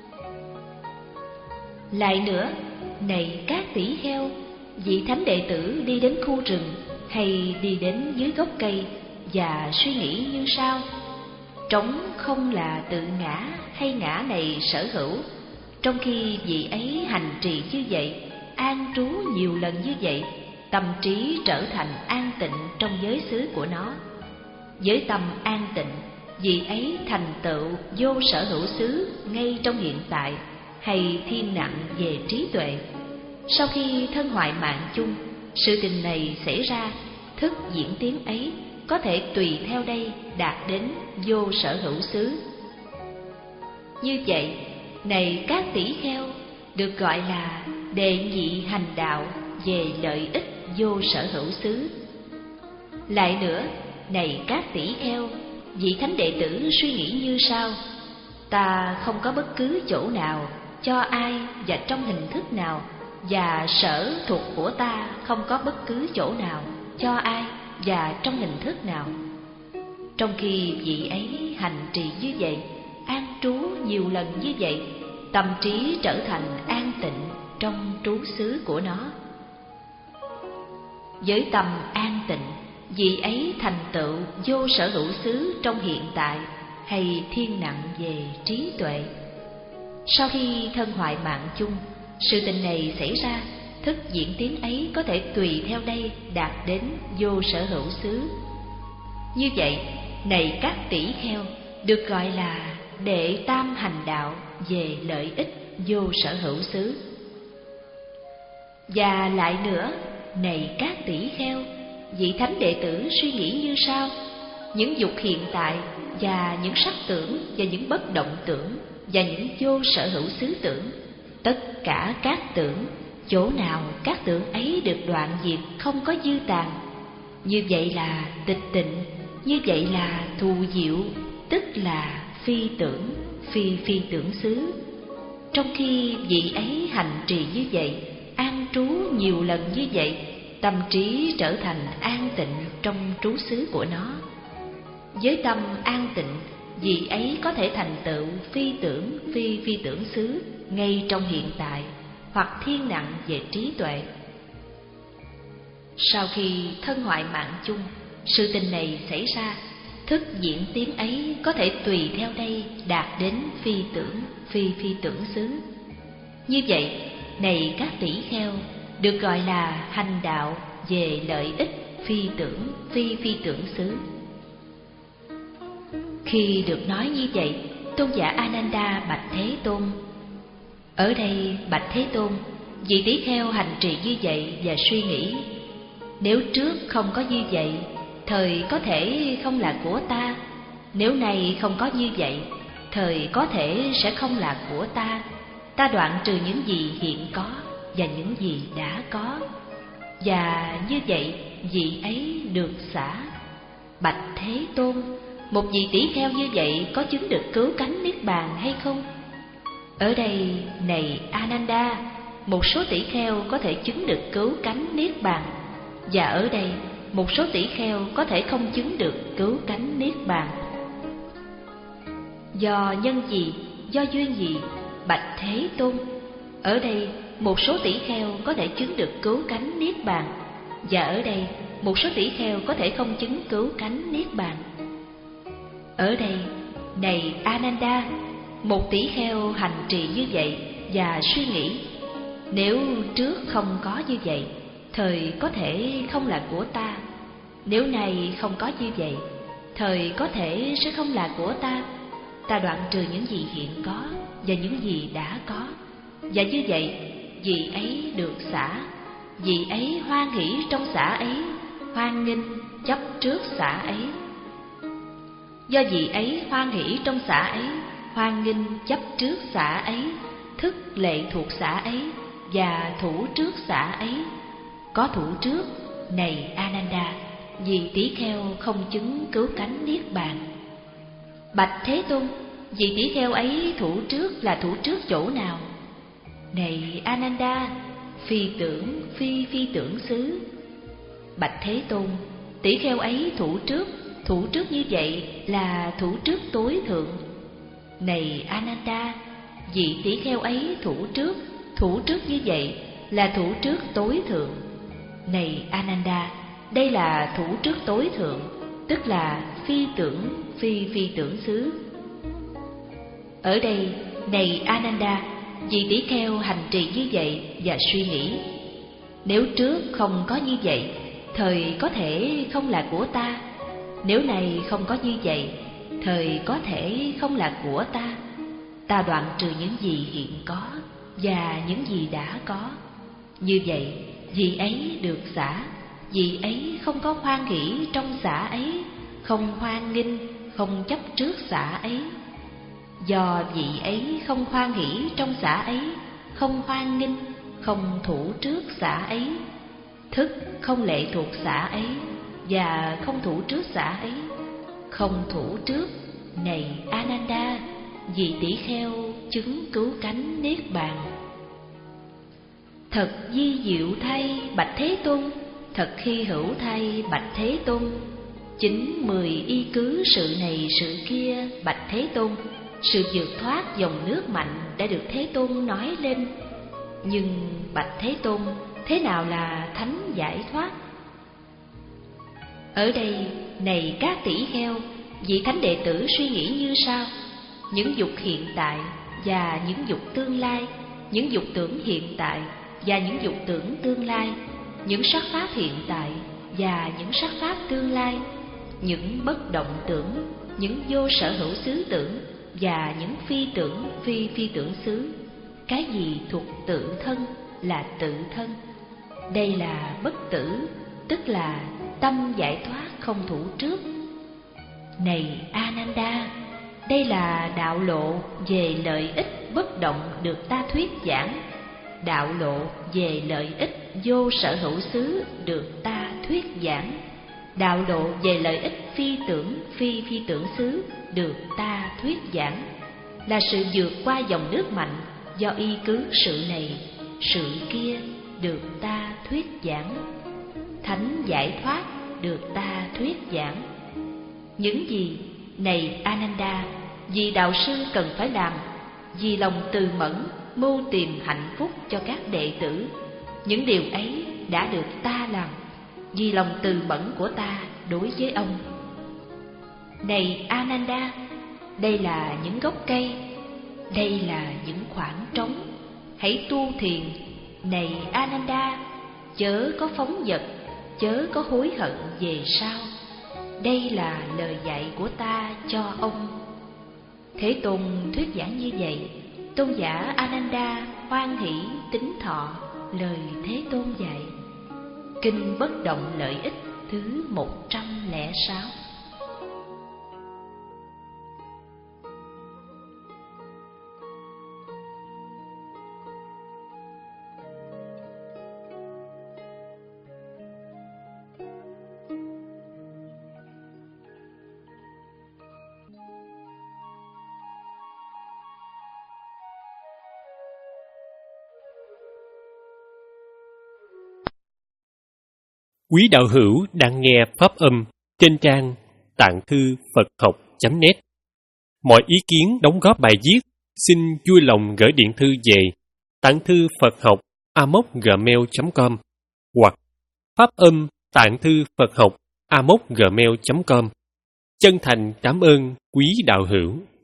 Lại nữa, này các tỷ kheo, vị thánh đệ tử đi đến khu rừng hay đi đến dưới gốc cây và suy nghĩ như sau: trống không là tự ngã hay ngã này sở hữu. Trong khi vị ấy hành trì như vậy, an trú nhiều lần như vậy, tâm trí trở thành an tịnh trong giới xứ của nó. Với tâm an tịnh, vị ấy thành tựu vô sở hữu xứ ngay trong hiện tại, hay thiên nặng về trí tuệ. Sau khi thân hoại mạng chung, sự tình này xảy ra, thức diễn tiến ấy có thể tùy theo đây đạt đến vô sở hữu xứ. Như vậy, này các tỷ kheo, được gọi là đệ nhị hành đạo về lợi ích vô sở hữu xứ. Lại nữa, này các tỷ kheo, vị thánh đệ tử suy nghĩ như sau: ta không có bất cứ chỗ nào, cho ai và trong hình thức nào và sở thuộc của ta không có bất cứ chỗ nào, cho ai và trong hình thức nào. Trong khi vị ấy hành trì như vậy, an trú nhiều lần như vậy, tâm trí trở thành an tịnh trong trú xứ của nó. Với tâm an tịnh, vị ấy thành tựu vô sở hữu xứ trong hiện tại hay thiên nặng về trí tuệ. Sau khi thân hoại mạng chung, sự tình này xảy ra, thức diễn tiến ấy có thể tùy theo đây đạt đến vô sở hữu xứ. Như vậy, này các tỷ kheo, được gọi là đệ tam hành đạo về lợi ích vô sở hữu xứ. Và lại nữa, này các tỷ kheo, vị thánh đệ tử suy nghĩ như sau: những dục hiện tại và những sắc tưởng và những bất động tưởng và những vô sở hữu xứ tưởng, tất cả các tưởng, chỗ nào các tưởng ấy được đoạn diệt, không có dư tàn, như vậy là tịch tịnh, như vậy là thù diệu, tức là phi tưởng, phi phi tưởng xứ. Trong khi vị ấy hành trì như vậy, an trú nhiều lần như vậy, tâm trí trở thành an tịnh trong trú xứ của nó. Với tâm an tịnh, vị ấy có thể thành tựu phi tưởng, phi phi tưởng xứ ngay trong hiện tại, hoặc thiên nặng về trí tuệ. Sau khi thân hoại mạng chung, sự tình này xảy ra, thức diễn tiến ấy có thể tùy theo đây đạt đến phi tưởng, phi phi tưởng xứ. Như vậy, này các tỷ kheo, được gọi là hành đạo về lợi ích phi tưởng, phi phi tưởng xứ. Khi được nói như vậy, tôn giả Ananda bạch Thế Tôn: ở đây bạch Thế Tôn, vị tỷ kheo hành trì như vậy và suy nghĩ: nếu trước không có như vậy, thời có thể không là của ta. Nếu nay không có như vậy, thời có thể sẽ không là của ta. Ta đoạn trừ những gì hiện có và những gì đã có. Và như vậy, vị ấy được xả. Bạch Thế Tôn, một vị tỷ kheo như vậy có chứng được cứu cánh niết bàn hay không? Ở đây, này Ananda, một số tỷ kheo có thể chứng được cứu cánh niết bàn, và ở đây một số tỷ kheo có thể không chứng được cứu cánh niết bàn. Do nhân gì, do duyên gì, bạch Thế Tôn? Ở đây một số tỷ kheo có thể chứng được cứu cánh niết bàn, và ở đây một số tỷ kheo có thể không chứng cứu cánh niết bàn. Ở đây, này Ananda, một tỷ kheo hành trì như vậy và suy nghĩ: nếu trước không có như vậy, thời có thể không là của ta. Nếu nay không có như vậy, thời có thể sẽ không là của ta. Ta đoạn trừ những gì hiện có và những gì đã có. Và như vậy, vị ấy được xả. Vị ấy hoan hỷ trong xả ấy, hoan nghênh chấp trước xả ấy. Do vị ấy hoan hỷ trong xả ấy, hoan nghênh chấp trước xả ấy, thức lệ thuộc xả ấy và thủ trước xả ấy. Có thủ trước, này Ananda, vì tỷ kheo không chứng cứu cánh niết bàn. Bạch Thế Tôn, vị tỷ kheo ấy thủ trước là thủ trước chỗ nào? Này Ananda, phi tưởng, phi phi tưởng xứ. Bạch Thế Tôn, tỷ kheo ấy thủ trước, thủ trước như vậy là thủ trước tối thượng. Này Ananda, vị tỷ kheo ấy thủ trước, thủ trước như vậy là thủ trước tối thượng. Này Ananda, đây là thủ trước tối thượng, tức là phi tưởng, phi phi tưởng xứ. Ở đây, này Ananda, vị tỷ kheo hành trì như vậy và suy nghĩ: nếu trước không có như vậy, thời có thể không là của ta. Nếu này không có như vậy, thời có thể không là của ta. Ta đoạn trừ những gì hiện có và những gì đã có. Như vậy, vị ấy được xả. Vị ấy không có hoan hỷ trong xả ấy, không hoan nghênh, không chấp trước xả ấy. Do vị ấy không hoan hỷ trong xả ấy, không hoan nghênh, không thủ trước xả ấy, thức không lệ thuộc xả ấy và không thủ trước xả ấy. Không thủ trước, này Ananda, vị tỷ kheo chứng cứu cánh niết bàn. Thật di diệu thay bạch Thế Tôn, thật hy hữu thay bạch Thế Tôn. Chính mười y cứ sự này sự kia bạch Thế Tôn. Sự vượt thoát dòng nước mạnh đã được Thế Tôn nói lên. Nhưng bạch Thế Tôn, thế nào là thánh giải thoát? Ở đây, này các tỷ kheo, vị thánh đệ tử suy nghĩ như sau: những dục hiện tại và những dục tương lai, những dục tưởng hiện tại và những dục tưởng tương lai, những sắc pháp hiện tại và những sắc pháp tương lai, những bất động tưởng, những vô sở hữu xứ tưởng và những phi tưởng phi phi tưởng xứ. Cái gì thuộc tự thân là tự thân. Đây là bất tử, tức là tâm giải thoát không thủ trước. Này Ananda, đây là đạo lộ về lợi ích bất động được ta thuyết giảng. Đạo lộ về lợi ích vô sở hữu xứ được ta thuyết giảng. Đạo lộ về lợi ích phi tưởng phi phi tưởng xứ được ta thuyết giảng. Là sự vượt qua dòng nước mạnh do y cứ sự này sự kia được ta thuyết giảng. Thánh giải thoát được ta thuyết giảng. Những gì, này Ananda, vì đạo sư cần phải làm, vì lòng từ mẫn mưu tìm hạnh phúc cho các đệ tử, những điều ấy đã được ta làm vì lòng từ mẫn của ta đối với ông. Này Ananda, đây là những gốc cây, đây là những khoảng trống. Hãy tu thiền, này Ananda, chớ có phóng dật, chớ có hối hận về sau. Đây là lời dạy của ta cho ông. Thế Tôn thuyết giảng như vậy, tôn giả Ananda hoan hỷ tín thọ lời Thế Tôn dạy. Kinh Bất Động Lợi Ích thứ một trăm lẻ sáu. Quý đạo hữu đang nghe pháp âm trên trang tạng thư Phật học chấm net. Mọi ý kiến đóng góp bài viết xin vui lòng gửi điện thư về tạng thư Phật học a m o gmail chấm com hoặc pháp âm tạng thư Phật học a m o gmail chấm com. Chân thành cảm ơn quý đạo hữu.